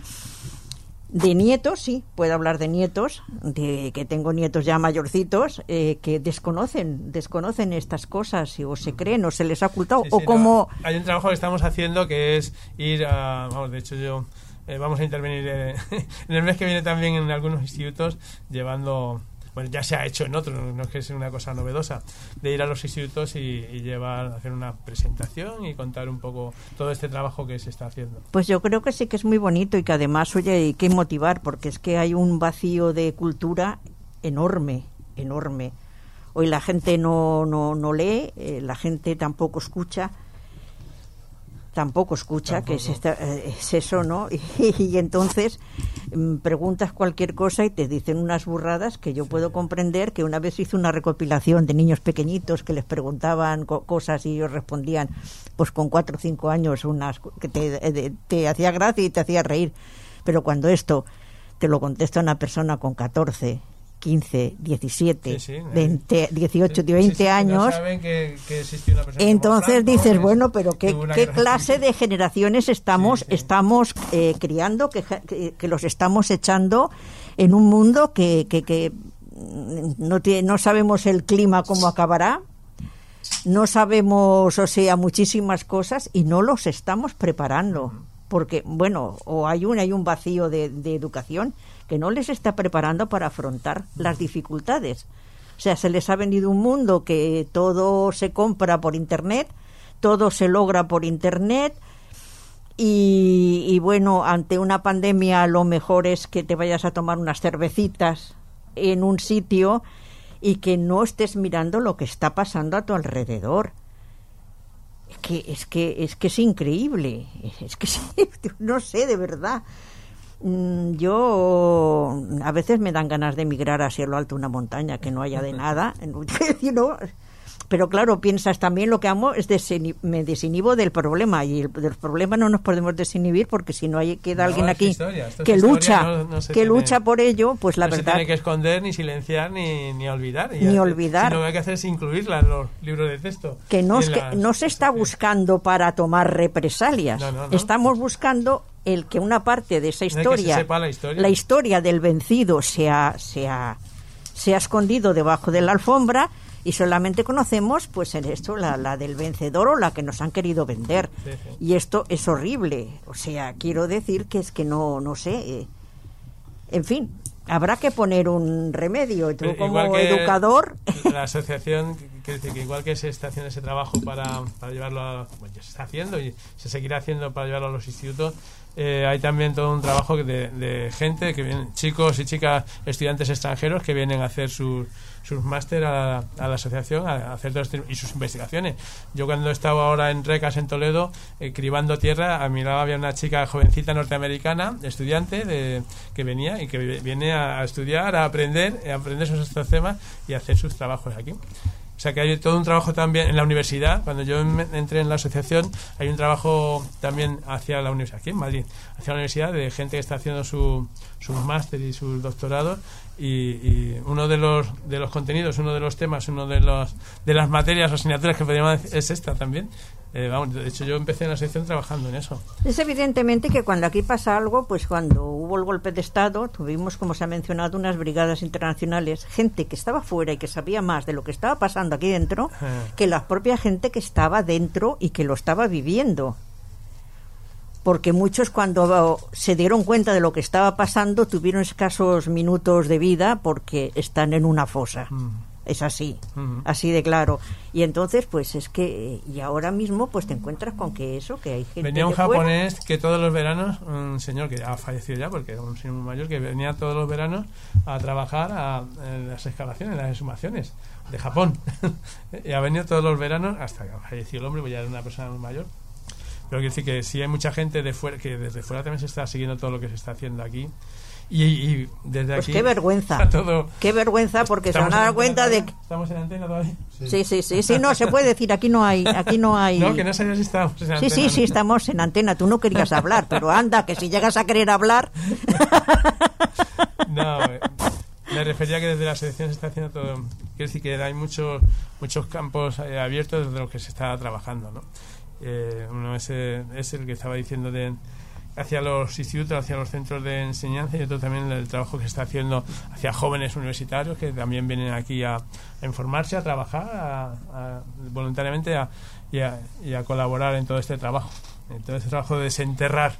de nietos, sí, puedo hablar de nietos, de que tengo nietos ya mayorcitos, que desconocen estas cosas, o se creen, o se les ha ocultado, como... No. Hay un trabajo que estamos haciendo que es ir a... de hecho yo... vamos a intervenir en el mes que viene también en algunos institutos llevando, bueno, ya se ha hecho en otros, no es que sea una cosa novedosa, de ir a los institutos y hacer una presentación y contar un poco todo este trabajo que se está haciendo. Pues yo creo que sí que es muy bonito y que además, oye, hay que motivar, porque es que hay un vacío de cultura enorme. Hoy la gente no lee, la gente tampoco escucha, que es eso, ¿no? Y entonces preguntas cualquier cosa y te dicen unas burradas que yo puedo comprender. Que una vez hice una recopilación de niños pequeñitos que les preguntaban cosas y ellos respondían pues con 4 o 5 años unas que te hacía gracia y te hacía reír, pero cuando esto te lo contesta una persona con 14, 15, 17, 20, 18, 20 años, no saben que existe una persona. Entonces dices, bueno, pero ¿qué clase de generaciones estamos criando, que los estamos echando en un mundo que no sabemos el clima cómo acabará? no sabemos, o sea, muchísimas cosas y no los estamos preparando. Porque, bueno, o hay un vacío de educación que no les está preparando para afrontar las dificultades. O sea, se les ha vendido un mundo que todo se compra por Internet, todo se logra por Internet y bueno, ante una pandemia lo mejor es que te vayas a tomar unas cervecitas en un sitio y que no estés mirando lo que está pasando a tu alrededor. Es que es increíble, es que no sé, de verdad. Yo a veces me dan ganas de emigrar hacia lo alto de una montaña, que no haya de nada, ¿no? Pero claro, piensas también lo que amo es me desinhibo del problema y del problema no nos podemos desinhibir porque si no queda alguien aquí que lucha por ello, pues la verdad no se tiene que esconder ni silenciar ni olvidar. Ni olvidar. Lo que hay que hacer es incluirla en los libros de texto. Que no se está buscando para tomar represalias. No. Estamos buscando el que una parte de esa historia, que se sepa la historia del vencido se ha escondido debajo de la alfombra y solamente conocemos pues en esto la del vencedor o la que nos han querido vender. Sí. Y esto es horrible. O sea, quiero decir que es que no sé. En fin, habrá que poner un remedio. Tú como educador... La asociación, quiere decir que igual que se está haciendo ese trabajo para llevarlo bueno, se está haciendo y se seguirá haciendo para llevarlo a los institutos, hay también todo un trabajo de gente que vienen, chicos y chicas, estudiantes extranjeros que vienen a hacer sus máster a la asociación, a hacer y sus investigaciones. Yo cuando estaba ahora en Recas, en Toledo, cribando tierra, a mi lado había una chica jovencita norteamericana, estudiante, que venía y que viene a estudiar, a aprender sobre estos temas y a hacer sus trabajos aquí. O sea que hay todo un trabajo también en la universidad. Cuando yo entré en la asociación, hay un trabajo también hacia la universidad, aquí en Madrid, hacia la universidad, de gente que está haciendo sus máster y sus doctorados. Y uno de los contenidos, uno de los temas, uno de las materias o asignaturas que podríamos decir es esta también. De hecho, yo empecé en la asociación trabajando en eso. Es evidentemente que cuando aquí pasa algo, pues cuando hubo el golpe de Estado, tuvimos, como se ha mencionado, unas brigadas internacionales, gente que estaba fuera y que sabía más de lo que estaba pasando aquí dentro que la propia gente que estaba dentro y que lo estaba viviendo. Porque muchos, cuando se dieron cuenta de lo que estaba pasando, tuvieron escasos minutos de vida porque están en una fosa. Es así, así de claro. Y entonces, pues es que, y ahora mismo, pues te encuentras con que hay gente. Venía un japonés que todos los veranos, un señor que ha fallecido ya, porque era un señor muy mayor, que venía todos los veranos a trabajar en las excavaciones, en las exhumaciones de Japón. Y ha venido todos los veranos hasta que falleció el hombre, pues ya era una persona muy mayor. Pero quiero decir que sí hay mucha gente de fuera, que desde fuera también se está siguiendo todo lo que se está haciendo aquí. Y desde pues aquí... qué vergüenza, qué vergüenza, porque se van a dar cuenta de que... ¿Estamos en antena todavía? Sí, no, se puede decir, aquí no hay... No, que no sabía si estábamos en antena. Sí, estamos en antena, tú no querías hablar, pero anda, que si llegas a querer hablar... No, me refería que desde la asociación se está haciendo todo... Quiero decir que hay muchos campos abiertos desde los que se está trabajando, ¿no? Uno es el que estaba diciendo hacia los institutos, hacia los centros de enseñanza, y otro también el trabajo que se está haciendo hacia jóvenes universitarios que también vienen aquí a informarse, a trabajar voluntariamente y a colaborar en todo este trabajo, de desenterrar.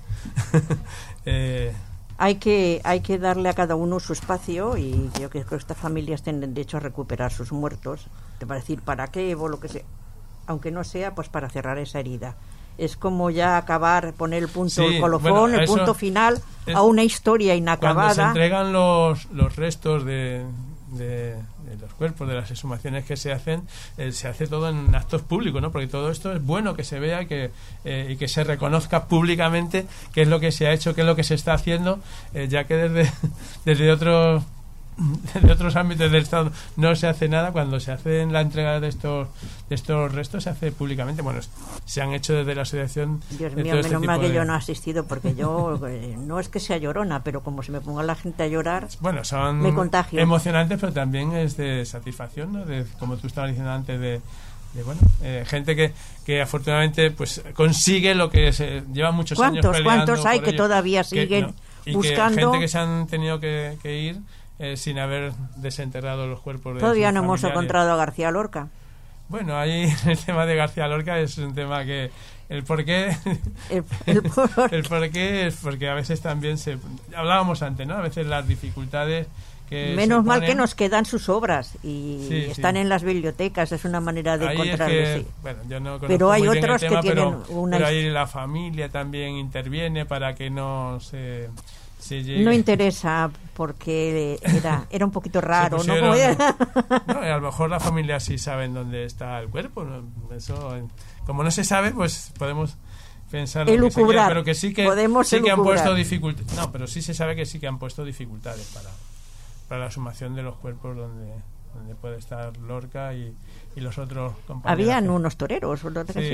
Hay que darle a cada uno su espacio, y yo creo que estas familias tienen derecho a recuperar sus muertos, para decir para qué o lo que sea, aunque no sea pues para cerrar esa herida. Es como ya acabar, poner el punto, el colofón, el punto final a una historia inacabada. Cuando se entregan los restos de los cuerpos, de las exhumaciones que se hacen, se hace todo en actos públicos, ¿no? Porque todo esto es bueno que se vea y que se reconozca públicamente qué es lo que se ha hecho, qué es lo que se está haciendo, ya que desde otros ámbitos del Estado no se hace nada. Cuando se hace la entrega de estos restos, se hace públicamente. Bueno, se han hecho desde la asociación. Dios mío, menos mal que yo no he asistido, porque yo no es que sea llorona, pero como se me ponga la gente a llorar, bueno, son me contagio. Emocionantes, pero también es de satisfacción, ¿no? Como tú estabas diciendo antes, gente que afortunadamente pues consigue lo que se lleva muchos años peleando. ¿Cuántos hay que ello, todavía siguen buscando? Que gente que se han tenido que ir sin haber desenterrado los cuerpos de todavía sus no hemos familiares. encontrado a García Lorca. Bueno, ahí el tema de García Lorca es un tema que el por qué el por qué es porque a veces también hablábamos antes, ¿no? A veces las dificultades que menos mal que nos quedan sus obras y están en las bibliotecas, es una manera de encontrarlas. Bueno, yo no conozco pero hay muy bien otros el tema, que tienen pero ahí la familia también interviene para que no se llegue. No interesa porque era un poquito raro, ¿no? No, a lo mejor la familia sí saben dónde está el cuerpo, ¿no? Eso, como no se sabe, pues podemos pensar lo que se quiera, pero que sí que han puesto dificultades. No, pero sí se sabe que sí que han puesto dificultades para la sumación de los cuerpos donde puede estar Lorca y los otros compañeros. Habían unos toreros,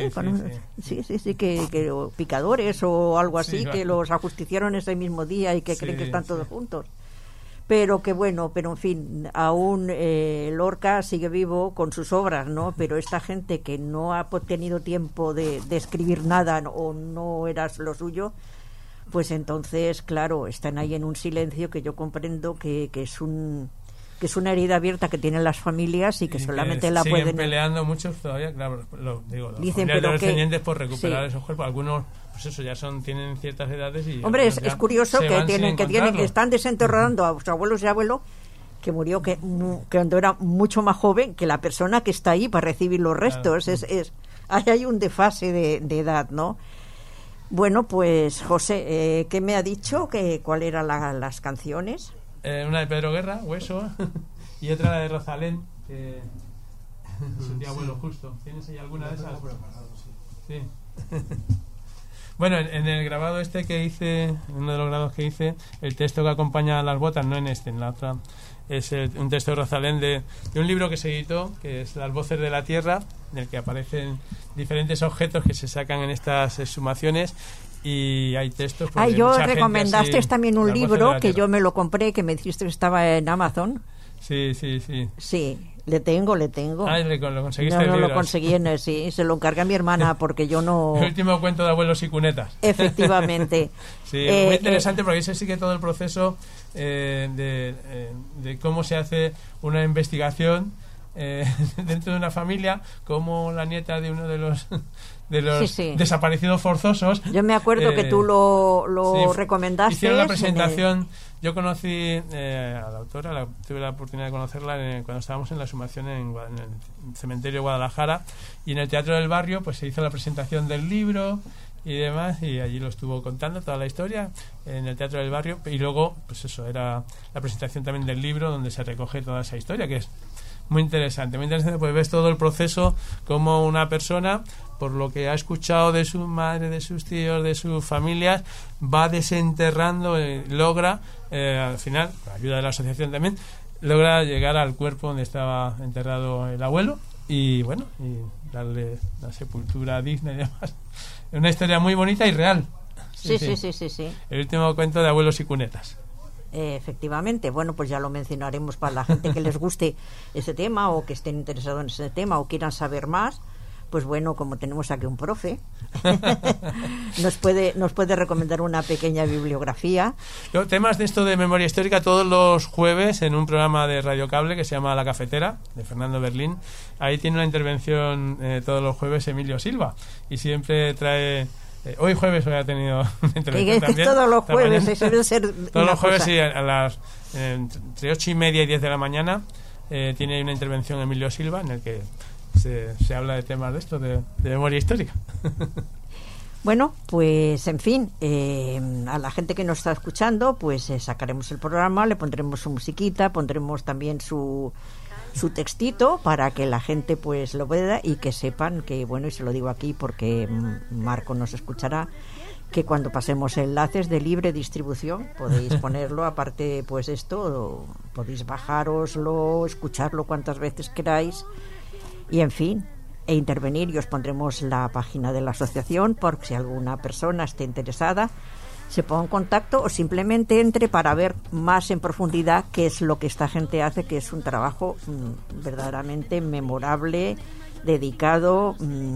que picadores o algo así, que los ajusticiaron ese mismo día y que creen que están todos juntos. Pero que bueno, pero en fin, aún Lorca sigue vivo con sus obras, ¿no? Pero esta gente que no ha tenido tiempo de escribir nada o no era lo suyo, pues entonces, claro, están ahí en un silencio que yo comprendo que es una herida abierta que tienen las familias y que solamente la pueden... Siguen peleando muchos todavía, claro, los dicen, pero los descendientes por recuperar esos cuerpos. Algunos, pues eso, ya tienen ciertas edades y... Hombre, es curioso que están desenterrando a sus abuelos y abuelos que murió cuando era mucho más joven que la persona que está ahí para recibir los restos. Claro. Hay un desfase de edad, ¿no? Bueno, pues José, ¿qué me ha dicho? ¿Cuál eran las canciones? Una de Pedro Guerra, Hueso, y otra la de Rosalén, que es un abuelo justo. ¿Tienes ahí alguna de esas? Sí. Bueno, en el grabado que hice, uno de los grabados que hice, el texto que acompaña a las botas, no en la otra, es un texto de Rosalén de un libro que se editó, que es Las voces de la tierra, en el que aparecen diferentes objetos que se sacan en estas exhumaciones y hay textos. Yo recomendaste también un libro que yo me lo compré, que me dijiste que estaba en Amazon. Sí. Sí, le tengo. Lo conseguiste. No lo conseguí, sí, se lo encargué a mi hermana porque yo no... El último cuento de abuelos y cunetas. Efectivamente. Sí, muy interesante porque ahí se sigue todo el proceso de cómo se hace una investigación dentro de una familia, como la nieta de uno de los desaparecidos forzosos. Yo me acuerdo que tú lo recomendaste. Hicieron la presentación. Yo conocí a la autora, tuve la oportunidad de conocerla cuando estábamos en la exhumación en el cementerio de Guadalajara, y en el Teatro del Barrio pues se hizo la presentación del libro y demás, y allí lo estuvo contando toda la historia en el Teatro del Barrio, y luego pues eso era la presentación también del libro donde se recoge toda esa historia, que es muy interesante, pues ves todo el proceso, como una persona, por lo que ha escuchado de su madre, de sus tíos, de sus familias, va desenterrando, logra al final, con la ayuda de la asociación también, logra llegar al cuerpo donde estaba enterrado el abuelo y bueno, y darle la sepultura digna y demás. Es una historia muy bonita y real. Sí. El último cuento de abuelos y cunetas. Efectivamente, bueno, pues ya lo mencionaremos para la gente que les guste ese tema o que estén interesados en ese tema o quieran saber más. Pues bueno, como tenemos aquí un profe, nos puede recomendar una pequeña bibliografía. Temas de esto de memoria histórica todos los jueves en un programa de Radio Cable que se llama La Cafetera, de Fernando Berlín. Ahí tiene una intervención todos los jueves Emilio Silva y siempre trae... hoy jueves ha tenido una intervención también. Todos los jueves, eso debe ser todos los jueves, sí, a las entre 8:30 y 10 de la mañana tiene una intervención Emilio Silva en el que se habla de temas de esto, de memoria histórica. Bueno, pues en fin, a la gente que nos está escuchando, pues sacaremos el programa, le pondremos su musiquita, pondremos también su textito para que la gente pues lo vea y que sepan que, bueno, y se lo digo aquí porque Marco nos escuchará, que cuando pasemos enlaces de libre distribución podéis ponerlo, aparte pues esto, podéis bajároslo, escucharlo cuantas veces queráis y en fin, e intervenir, y os pondremos la página de la asociación por si alguna persona esté interesada se ponga en contacto o simplemente entre para ver más en profundidad qué es lo que esta gente hace, que es un trabajo verdaderamente memorable, dedicado,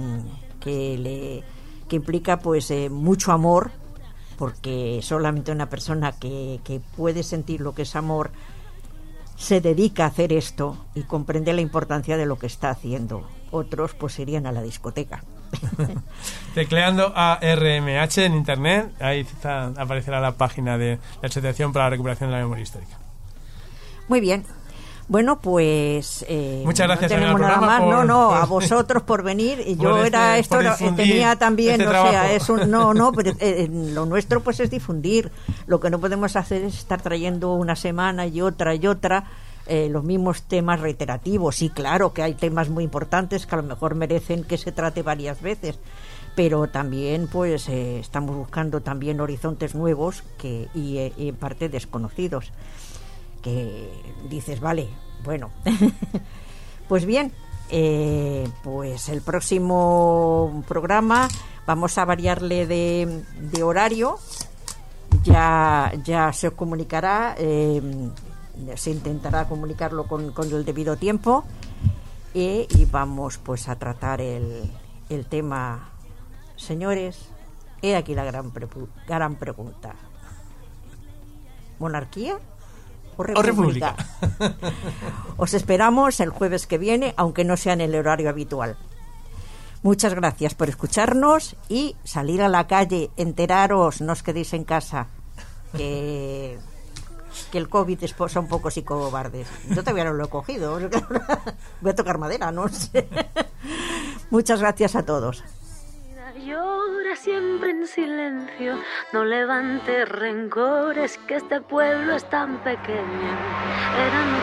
que implica pues mucho amor, porque solamente una persona que puede sentir lo que es amor se dedica a hacer esto y comprende la importancia de lo que está haciendo. otros pues irían a la discoteca. Tecleando ARMH en internet, ahí aparecerá la página de la Asociación para la Recuperación de la Memoria Histórica. Muy bien. Bueno, pues muchas gracias, no tenemos nada más. A vosotros por venir. Y yo tenía también, pero lo nuestro pues es difundir. Lo que no podemos hacer es estar trayendo una semana y otra los mismos temas reiterativos. Sí, claro que hay temas muy importantes que a lo mejor merecen que se trate varias veces, pero también pues estamos buscando también horizontes nuevos y en parte desconocidos, que dices, vale, bueno. Pues bien, pues el próximo programa vamos a variarle de horario. Ya se os comunicará, se intentará comunicarlo con el debido tiempo, y vamos pues a tratar el tema. Señores, he aquí la gran pregunta: ¿monarquía o república? Os esperamos el jueves que viene, aunque no sea en el horario habitual. Muchas gracias por escucharnos y salir a la calle, enteraros, no os quedéis en casa, que el COVID es un poco psicobardes. Yo todavía no lo he cogido. Voy a tocar madera, no sé. Muchas gracias a todos. Llora siempre en silencio, no levante rencores, que este pueblo es tan pequeño. Eran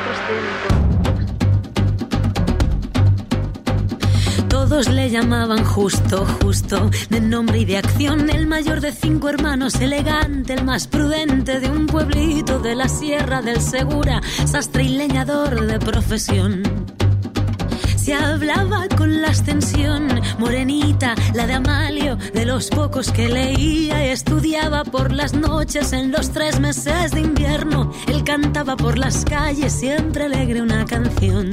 otros tiempos. Todos le llamaban Justo, de nombre y de acción, el mayor de 5 hermanos, elegante, el más prudente de un pueblito de la Sierra del Segura, sastre y leñador de profesión. Se hablaba con la Ascensión, morenita, la de Amalio, de los pocos que leía y estudiaba por las noches en los 3 meses de invierno. Él cantaba por las calles, siempre alegre una canción.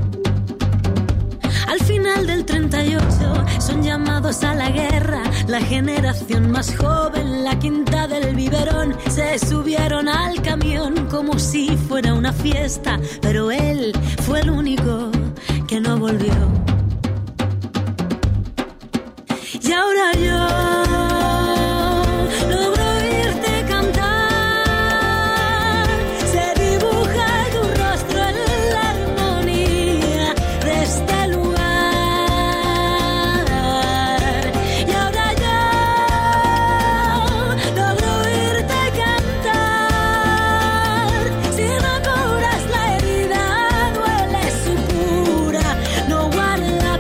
Al final del 38 son llamados a la guerra, la generación más joven, la quinta del biberón. Se subieron al camión como si fuera una fiesta, pero él fue el único que no volvió. Y ahora yo logro oírte cantar, se dibuja tu rostro en la armonía de este lugar. Y ahora yo logro oírte cantar, si no curas la herida, duele su cura, no guarda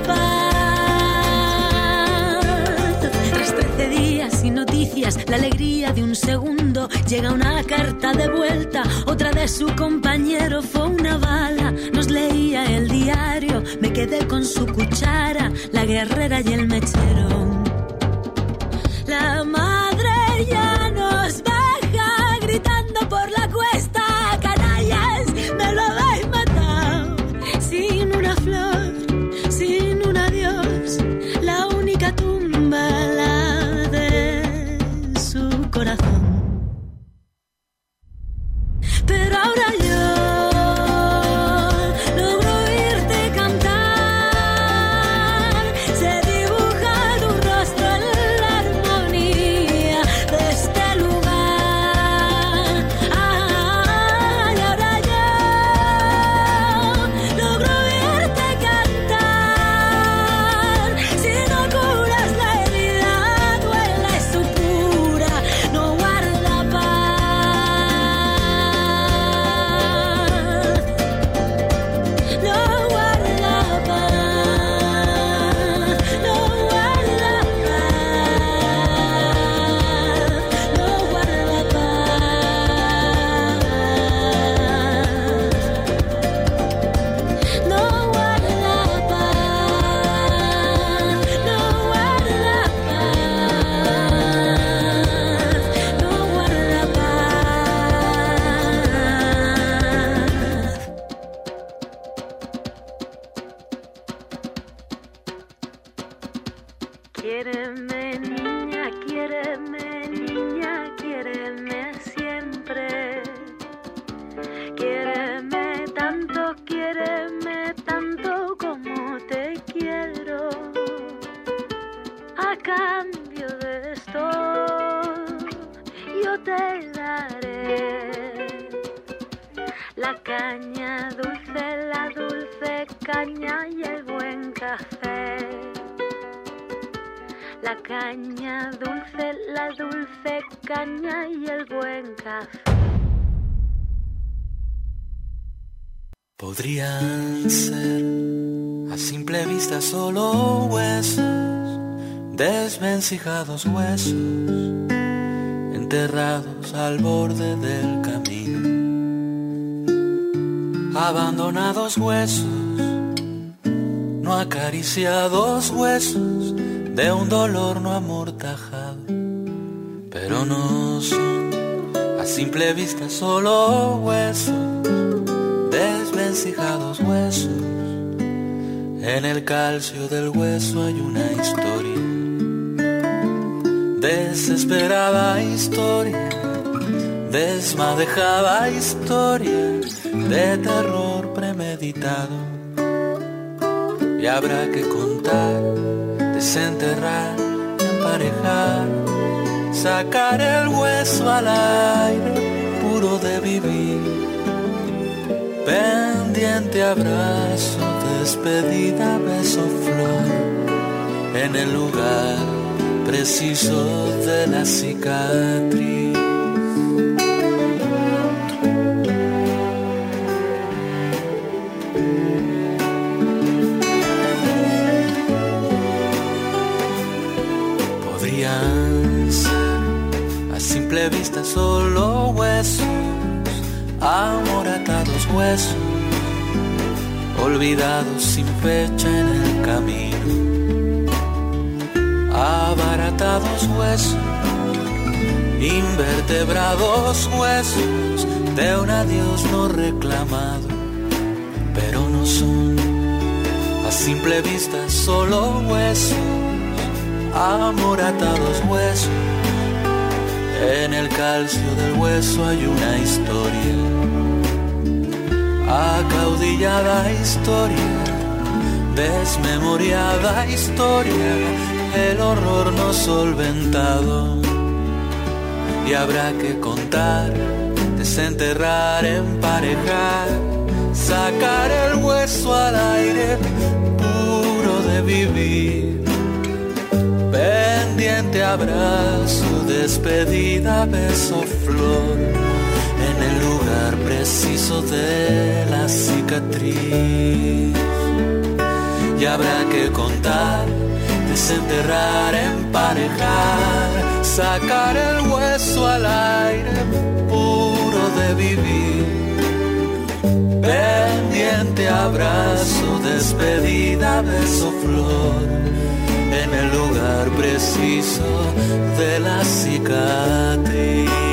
paz. Tras 13 días sin noticias, la alegría de un segundo, llega una carta de vuelta, otra de su compañero, fue una bala, nos leía el diario, me quedé con su cuchara, la guerrera y el mechero. La madre ya nos baja gritando por la cuesta, canallas, me lo habéis matado, sin una flor, sin un adiós, la única tumba, la de su corazón. Pero ahora yo logro oírte cantar, se dibuja tu rostro en la armonía de este lugar. Y ahora yo logro oírte cantar, si no curas la herida, duele su cura, no guarda paz, no guarda paz, no guarda paz, no guarda paz, no guarda paz, no guarda paz, no guarda paz. Quiéreme niña, quiéreme siempre. Quiéreme tanto como te quiero. a cambio de esto yo te daré la caña dulce, la dulce caña y el buen café. La caña dulce, la dulce caña y el buen café. Podrían ser a simple vista solo huesos, desvencijados huesos, enterrados al borde del camino. Abandonados huesos, no acariciados huesos de un dolor no amortajado, pero no son a simple vista solo huesos, desvencijados huesos. En el calcio del hueso hay una historia, desesperada historia, desmadejada historia de terror premeditado. Y habrá que contar, desenterrar, emparejar, sacar el hueso al aire puro de vivir. Pendiente, abrazo, despedida, beso, flor, en el lugar preciso de la cicatriz. Podrían ser a simple vista solo huesos, amoratados huesos, olvidados sin fecha en el camino. Abaratados huesos, invertebrados huesos de un adiós no reclamado, pero no son a simple vista solo huesos, amoratados huesos. En el calcio del hueso hay una historia, acaudillada historia, desmemoriada historia, el horror no solventado. Y habrá que contar, desenterrar, emparejar, sacar el hueso al aire puro de vivir. Pendiente, abrazo, despedida, beso, flor, en el lugar preciso de la cicatriz. Y habrá que contar, desenterrar, emparejar, sacar el hueso al aire puro de vivir. Pendiente, abrazo, despedida, beso, flor, en el lugar preciso de la cicatriz.